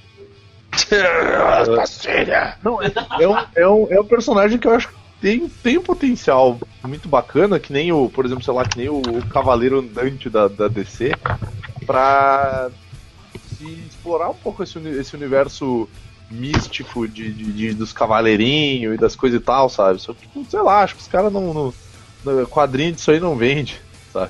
Não, é, é um, é, um, é um personagem que eu acho que tem, tem um potencial muito bacana, que nem o, por exemplo, sei lá, que nem o, o Cavaleiro Andante da, da D C, pra se explorar um pouco esse, uni- esse universo místico de, de- de- dos cavaleirinhos e das coisas e tal, sabe? Só que, tipo, sei lá, acho que os caras não, não, não. Quadrinho disso aí não vende, sabe?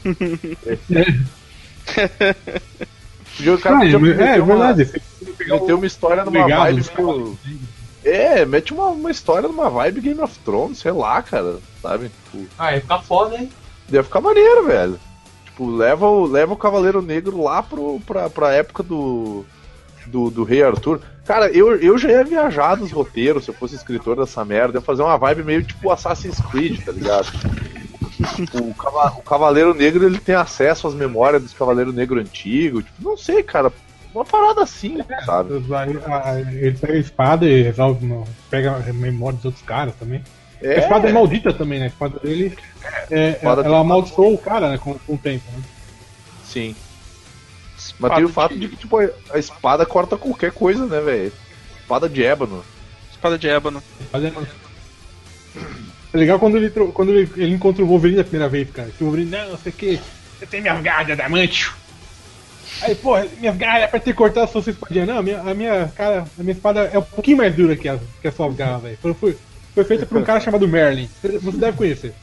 Podia- o cara Ah, podia é, meter é uma- verdade. meter uma história numa Obrigado, vibe os meio... É, mete uma, uma história numa vibe Game of Thrones, sei lá, cara, sabe? Tipo, Ah, ia ficar foda, hein? deve ficar maneiro, velho. Tipo, leva o, leva o Cavaleiro Negro lá pro, pra, pra época do, do, do Rei Arthur. Cara, eu, eu já ia viajar nos roteiros, se eu fosse escritor dessa merda, ia fazer uma vibe meio tipo Assassin's Creed, tá ligado? O, cava- o Cavaleiro Negro, ele tem acesso às memórias dos Cavaleiros Negro antigo, tipo, não sei, cara, uma parada assim, sabe? Aí, a- Ele pega a espada e resolve. no- Pega a memória dos outros caras também. A É, espada é maldita também, né? A espada dele. É, Espada ela tem- amaldiçoou o cara, né? Com, com o tempo, né? sim. Mas tem o fato de que, tipo, a a espada corta qualquer coisa, né, velho? Espada de ébano. Espada de ébano. Espada é mal- É legal quando ele, tro- quando ele, ele encontra o Wolverine a primeira vez, cara. Que o Wolverine, não, não sei o que. Você tem minhas garras de adamante. Aí, porra, minhas garras é pra ter cortado a sua espadinha. Não, a minha, a minha, cara, a minha espada é um pouquinho mais dura que a, que a sua garra, velho. Foi, foi, foi feita por um cara chamado Merlin. Você você deve conhecer.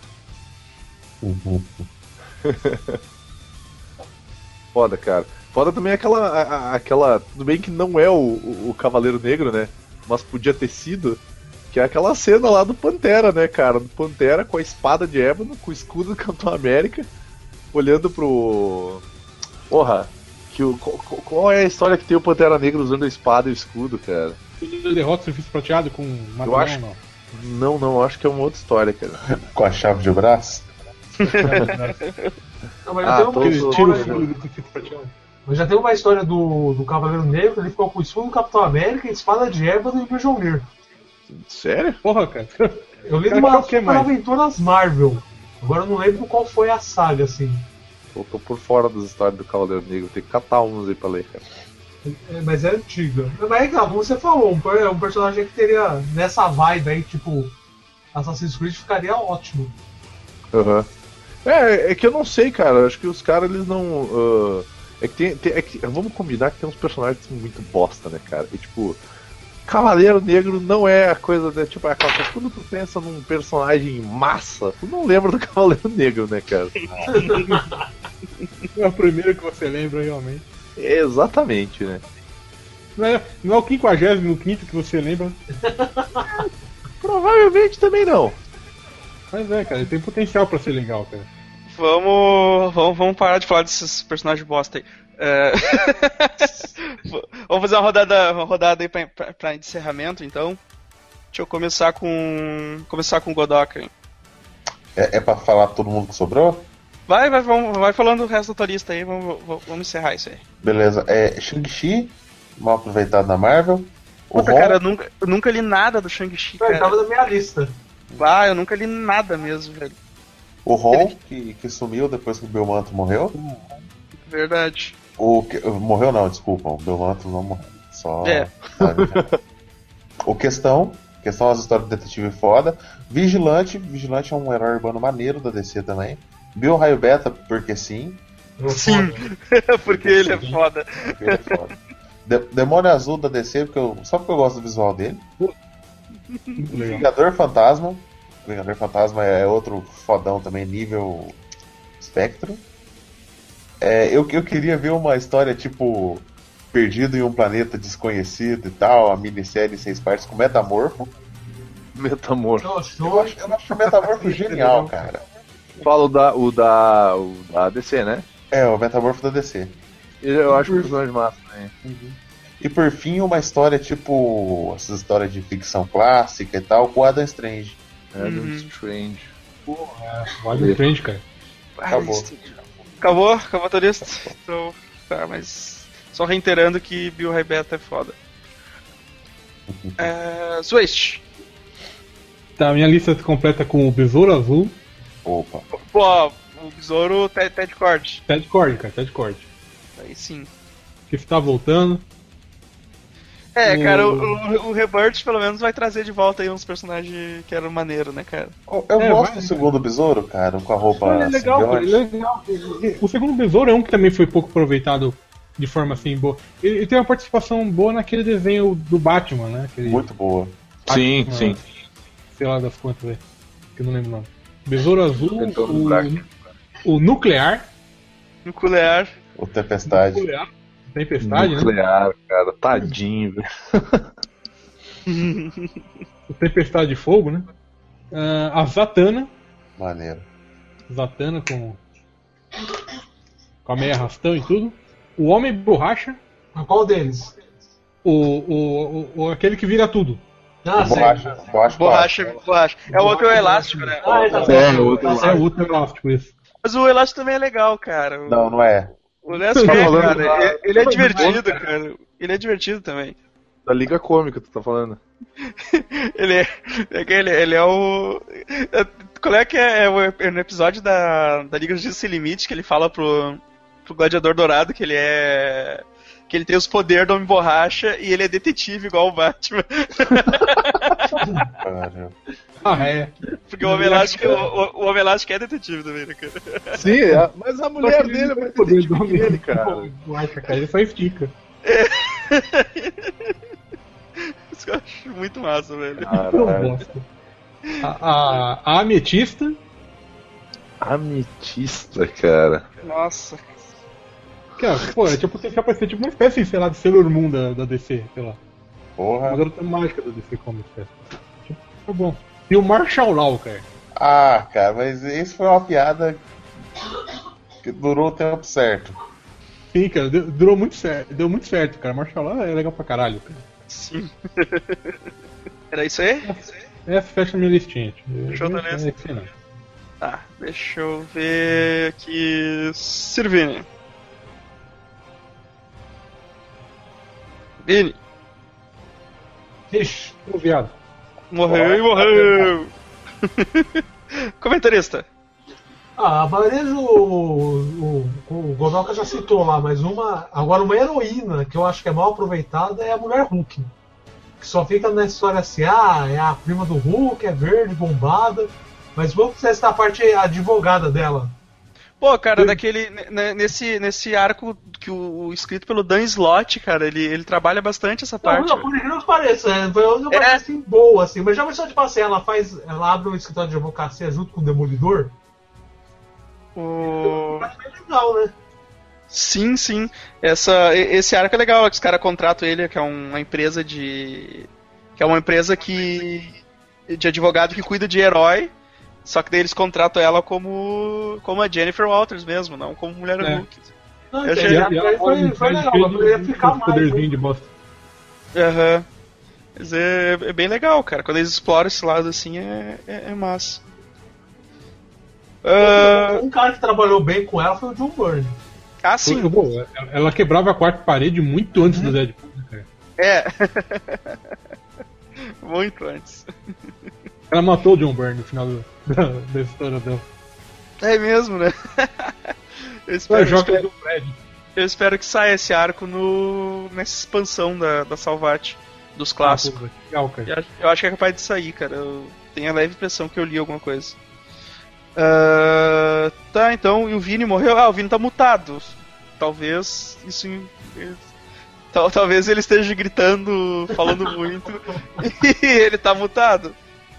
Foda, cara. Foda também aquela. a- a- aquela. Tudo bem que não é o, o, o Cavaleiro Negro, né? Mas podia ter sido. Que é aquela cena lá do Pantera, né, cara? Do Pantera com a espada de ébano, com o escudo do Capitão América, olhando pro. Porra, que o, qual, qual é a história que tem o Pantera Negro usando a espada e o escudo, cara? Ele derrota o serviço prateado com uma Eu acho- não. Não, não, eu acho que é uma outra história, cara. Com a chave de braço? Não, mas Ah, já, tem uma todos- Ele tira o história, escudo do serviço prateado. mas já tem uma história do, do Cavaleiro Negro, ele ficou com o escudo do Capitão América, espada de ébano e Mjolnir. Sério? Porra, cara. Eu li Cara, numa qual que é Super mais? Aventuras Marvel. Agora eu não lembro qual foi a saga, assim. Eu tô por fora das histórias do Cavaleiro Negro, tem que catar uns aí pra ler, cara. É, mas é antiga. Mas é que, como você falou, um, per- um personagem que teria nessa vibe aí, tipo Assassin's Creed, ficaria ótimo. Aham. É, é que eu não sei, cara. Acho que os caras, eles não. ah, é que tem. tem- é que, vamos combinar que tem uns personagens que são muito bosta, né, cara? E tipo. Cavaleiro Negro não é a coisa, né? Tipo, é aquela coisa, quando tu pensa num personagem massa, tu não lembra do Cavaleiro Negro, né, cara? É o primeiro que você lembra realmente. Exatamente, né? Não é, não é o quinquagésimo quinto que você lembra. Provavelmente também não. Mas é, cara, ele tem potencial pra ser legal, cara. Vamos, vamos, vamos parar de falar desses personagens bosta aí. É... vamos fazer uma rodada, uma rodada aí pra, pra, pra encerramento, então. Deixa eu começar com. Começar com o Godok. Hein? É, é pra falar todo mundo que sobrou? Vai, vai, vamos, vai falando o resto da tua lista aí, vamos, vamos, vamos encerrar isso aí. Beleza. É Shang-Chi, mal aproveitado na Marvel. Puta, Ron- cara, eu nunca, eu nunca li nada do Shang-Chi, Ele cara. tava na minha lista. Ah, eu nunca li nada mesmo, velho. O Ron, que, que sumiu depois que o Belmanto morreu. Verdade. O que, morreu não, desculpa, o Belmanto não morreu. Só. É. sabe, já. O Questão. Questão das histórias de detetive foda. Vigilante. Vigilante é um herói urbano maneiro da D C também. Bill Raio Beta, porque sim. Sim, porque ele é foda. Porque ele é foda. De- Demônio Azul da D C, porque eu, só porque eu gosto do visual dele. Muito legal. Vingador Fantasma. Vingador Fantasma é outro fodão também, nível Spectro. É, eu, eu queria ver uma história tipo Perdido em um Planeta Desconhecido e tal, a minissérie em seis partes com Metamorfo. Metamorfo. Show, Eu show. acho, eu acho o Metamorfo genial, cara. Falo da, o da. o da D C, né? É, o Metamorfo da D C. Ele- Eu acho que o personagem massa também. E por fim, uma história tipo essas histórias de ficção clássica e tal, com Adam Strange. É do Uhum. Strange. Vale frente, cara. Acabou. Acabou? Acabou a tua lista? Então, tá, mas só reiterando que Bill Raio Beta é foda. É, Switch. Tá, minha lista se completa com o Besouro Azul, Opa. Pô, o besouro Ted, Ted Cord. Ted Cord, cara, Ted Cord. Aí sim. Que está voltando. É, O- cara, o, o, o Rebirth pelo menos vai trazer de volta aí uns personagens que eram maneiro, né, cara? Eu eu É, gosto vai, do segundo besouro, cara, com a roupa. Ele é legal, cara, ele simbionte. é legal. O segundo Besouro é um que também foi pouco aproveitado de forma assim boa. Ele, ele tem uma participação boa naquele desenho do Batman, né? Aquele Muito boa. Sim, Batman, sim. Sei lá das quantas, velho. Que eu não lembro o nome. Besouro Azul, Então, no buraco. o, o Nuclear. Nuclear. O Tempestade. Nuclear. Tempestade, né? Nuclear, cara. Tadinho, velho. O Tempestade de Fogo, né? Ah, a Zatanna. Maneiro. Zatanna com. Com a meia arrastão e tudo. O Homem Borracha. Mas qual deles? O, o, o, o- aquele que vira tudo. Ah, sei. Borracha. Borracha. Borracha, borracha. É o outro elástico, né? Ah, tá É, certo. o outro Tá É certo. o outro elástico, isso. Mas o elástico também é legal, cara. O- Não, não é. O elástico Tá é, falando cara. da- ele- Ele é da- divertido, da- cara. Ele é divertido também. Da Liga Cômica, tu tá falando. Ele é. é que ele, ele é o. é- Qual é que é, é o é no episódio da, da Liga da Justiça Sem Limite que ele fala pro, pro Gladiador Dourado que ele é. Que ele tem os poderes do Homem Borracha e ele é detetive igual o Batman. Cara. Ah, é. Porque o Homem Elástico, o, o, o Homem Elástico é detetive também, né, cara? Sim, a- mas a mulher dele é mais detetive que ele, cara. Borracha, cara. Ele só estica. Isso que eu acho muito massa, velho. Eu Caralho. gosto. A, a, a Ametista. Ametista, cara. Nossa. Que, ó, pô, é tipo, tem que aparecer tipo uma espécie, sei lá, de Sailor Moon da, da D C, sei lá. Uma Porra. garota mágica da D C como espécie. Tipo, tá bom. E o Marshall Law, cara. Ah, cara, mas isso foi uma piada que durou o tempo certo. Sim, cara, deu, durou muito certo. Deu muito certo, cara. Marshall Law é legal pra caralho, cara. Sim. Era isso aí? Essa fecha minha listinha. Tipo. Fechou tua É, lista? é excelente. Tá, deixa eu ver aqui. Sirvini. Vini. Ixi, Ô, viado. Morreu e morreu. Comentarista. Ah, a maioria do. O, o Godoka já citou lá, mas uma. Agora, uma heroína que eu acho que é mal aproveitada é a Mulher Hulk. Que só fica na história assim, ah, é a prima do Hulk, é verde, bombada. Mas vamos testar a parte advogada dela. Pô, cara, daquele, n- nesse, nesse arco que o, o escrito pelo Dan Slott, cara, ele, ele trabalha bastante essa Não, parte. não, por incrível que pareça, é, foi uma É. parte assim, boa, assim, mas já pensou tipo assim, ela faz. Ela abre um escritório de advocacia junto com o Demolidor? O... Acho bem legal, né? Sim, sim. Essa, e- esse arco é legal, que os caras contratam ele, que é uma empresa de. Que é uma empresa que. de advogado que cuida de herói. Só que daí eles contratam ela como. como a Jennifer Walters mesmo, não como Mulher É. Hulk. Não, Eu entendi. cheguei- Aí foi, foi, foi legal, mas poderia ficar mais. Poderzinho né? de bosta. Aham. Mas é, é bem legal, cara. Quando eles exploram esse lado assim, é, é, é massa. Ah, Um cara que trabalhou bem com ela foi o John Byrne. ah, sim. Pô, ela quebrava a quarta parede muito antes do Deadpool, né, cara? É. Muito antes. Ela matou o John Byrne no final do, da, da história dela. É mesmo, né? Eu Espero, espero, eu, eu, espero, eu espero que saia esse arco no, nessa expansão da, da Salvat, dos clássicos. Ah, legal, cara. Eu acho que é capaz de sair, cara. Eu tenho a leve impressão que eu li alguma coisa. Uh, tá, então, e o Vini morreu? Ah, o Vini tá mutado. Talvez isso... Tal, talvez ele esteja gritando, falando muito, e ele tá mutado.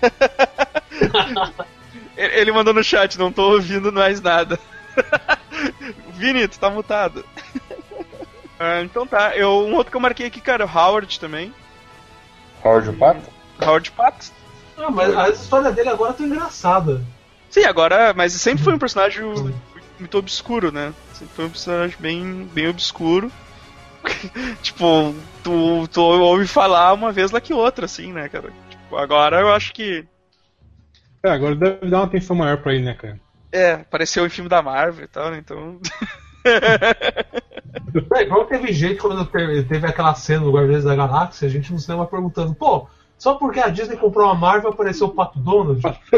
Ele mandou no chat, não tô ouvindo mais nada. Vini, tu tá mutado. Ah, então tá, eu, um outro que eu marquei aqui, cara, o Howard também. Howard o Pato? Howard Pato. Ah, mas a história dele agora tá engraçada. Sim, agora, mas sempre foi um personagem muito obscuro, né? Sempre foi um personagem bem, bem obscuro. Tipo, tu, tu ouve falar uma vez lá que outra, assim, né, cara? Tipo, agora eu acho que... É, agora deve dar uma atenção maior pra ele, né, cara? É, apareceu em filme da Marvel e tal, né, então... É, igual teve gente quando teve, teve aquela cena do Guardiões da Galáxia, a gente no cinema perguntando, pô, só porque a Disney comprou a Marvel apareceu o Pato Donald?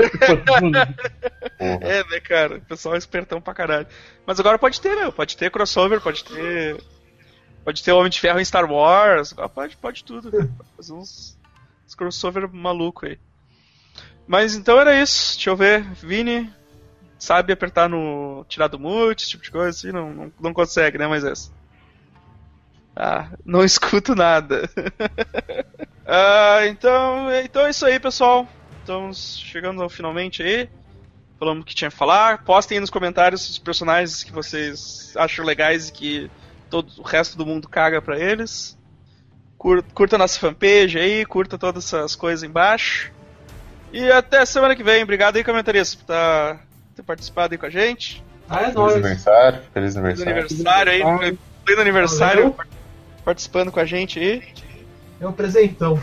É, né, cara? O pessoal é espertão pra caralho. Mas agora pode ter, meu, pode ter crossover, pode ter... Pode ter o Homem de Ferro em Star Wars, pode, pode tudo, cara. Pode fazer uns, uns crossover maluco aí. Mas então era isso, deixa eu ver. Vini, sabe apertar no. Tirar do mute, esse tipo de coisa assim? Não, não, não consegue, né, Moisés? Ah, não escuto nada. ah, então, então é isso aí, pessoal. Estamos chegando ao finalmente aí. Falamos o que tinha que falar. Postem aí nos comentários os personagens que vocês acham legais e que todo o resto do mundo caga pra eles. Curta, curta nossa fanpage aí, curta todas essas coisas embaixo. E até semana que vem. Obrigado aí, comentarista, por tá, ter participado aí com a gente. Ah, é Feliz nóis. aniversário, feliz Feliz aniversário. aniversário aí, pleno aniversário, Valeu. participando com a gente aí. É um presentão.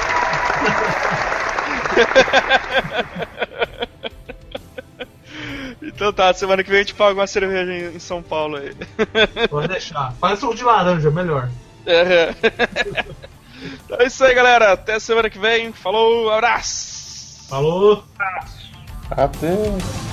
Então tá, semana que vem a gente paga uma cerveja em, em São Paulo aí. Pode deixar. Faz suco de laranja, melhor. É. Então é isso aí, galera. Até semana que vem. Falou, abraço! Falou! Até.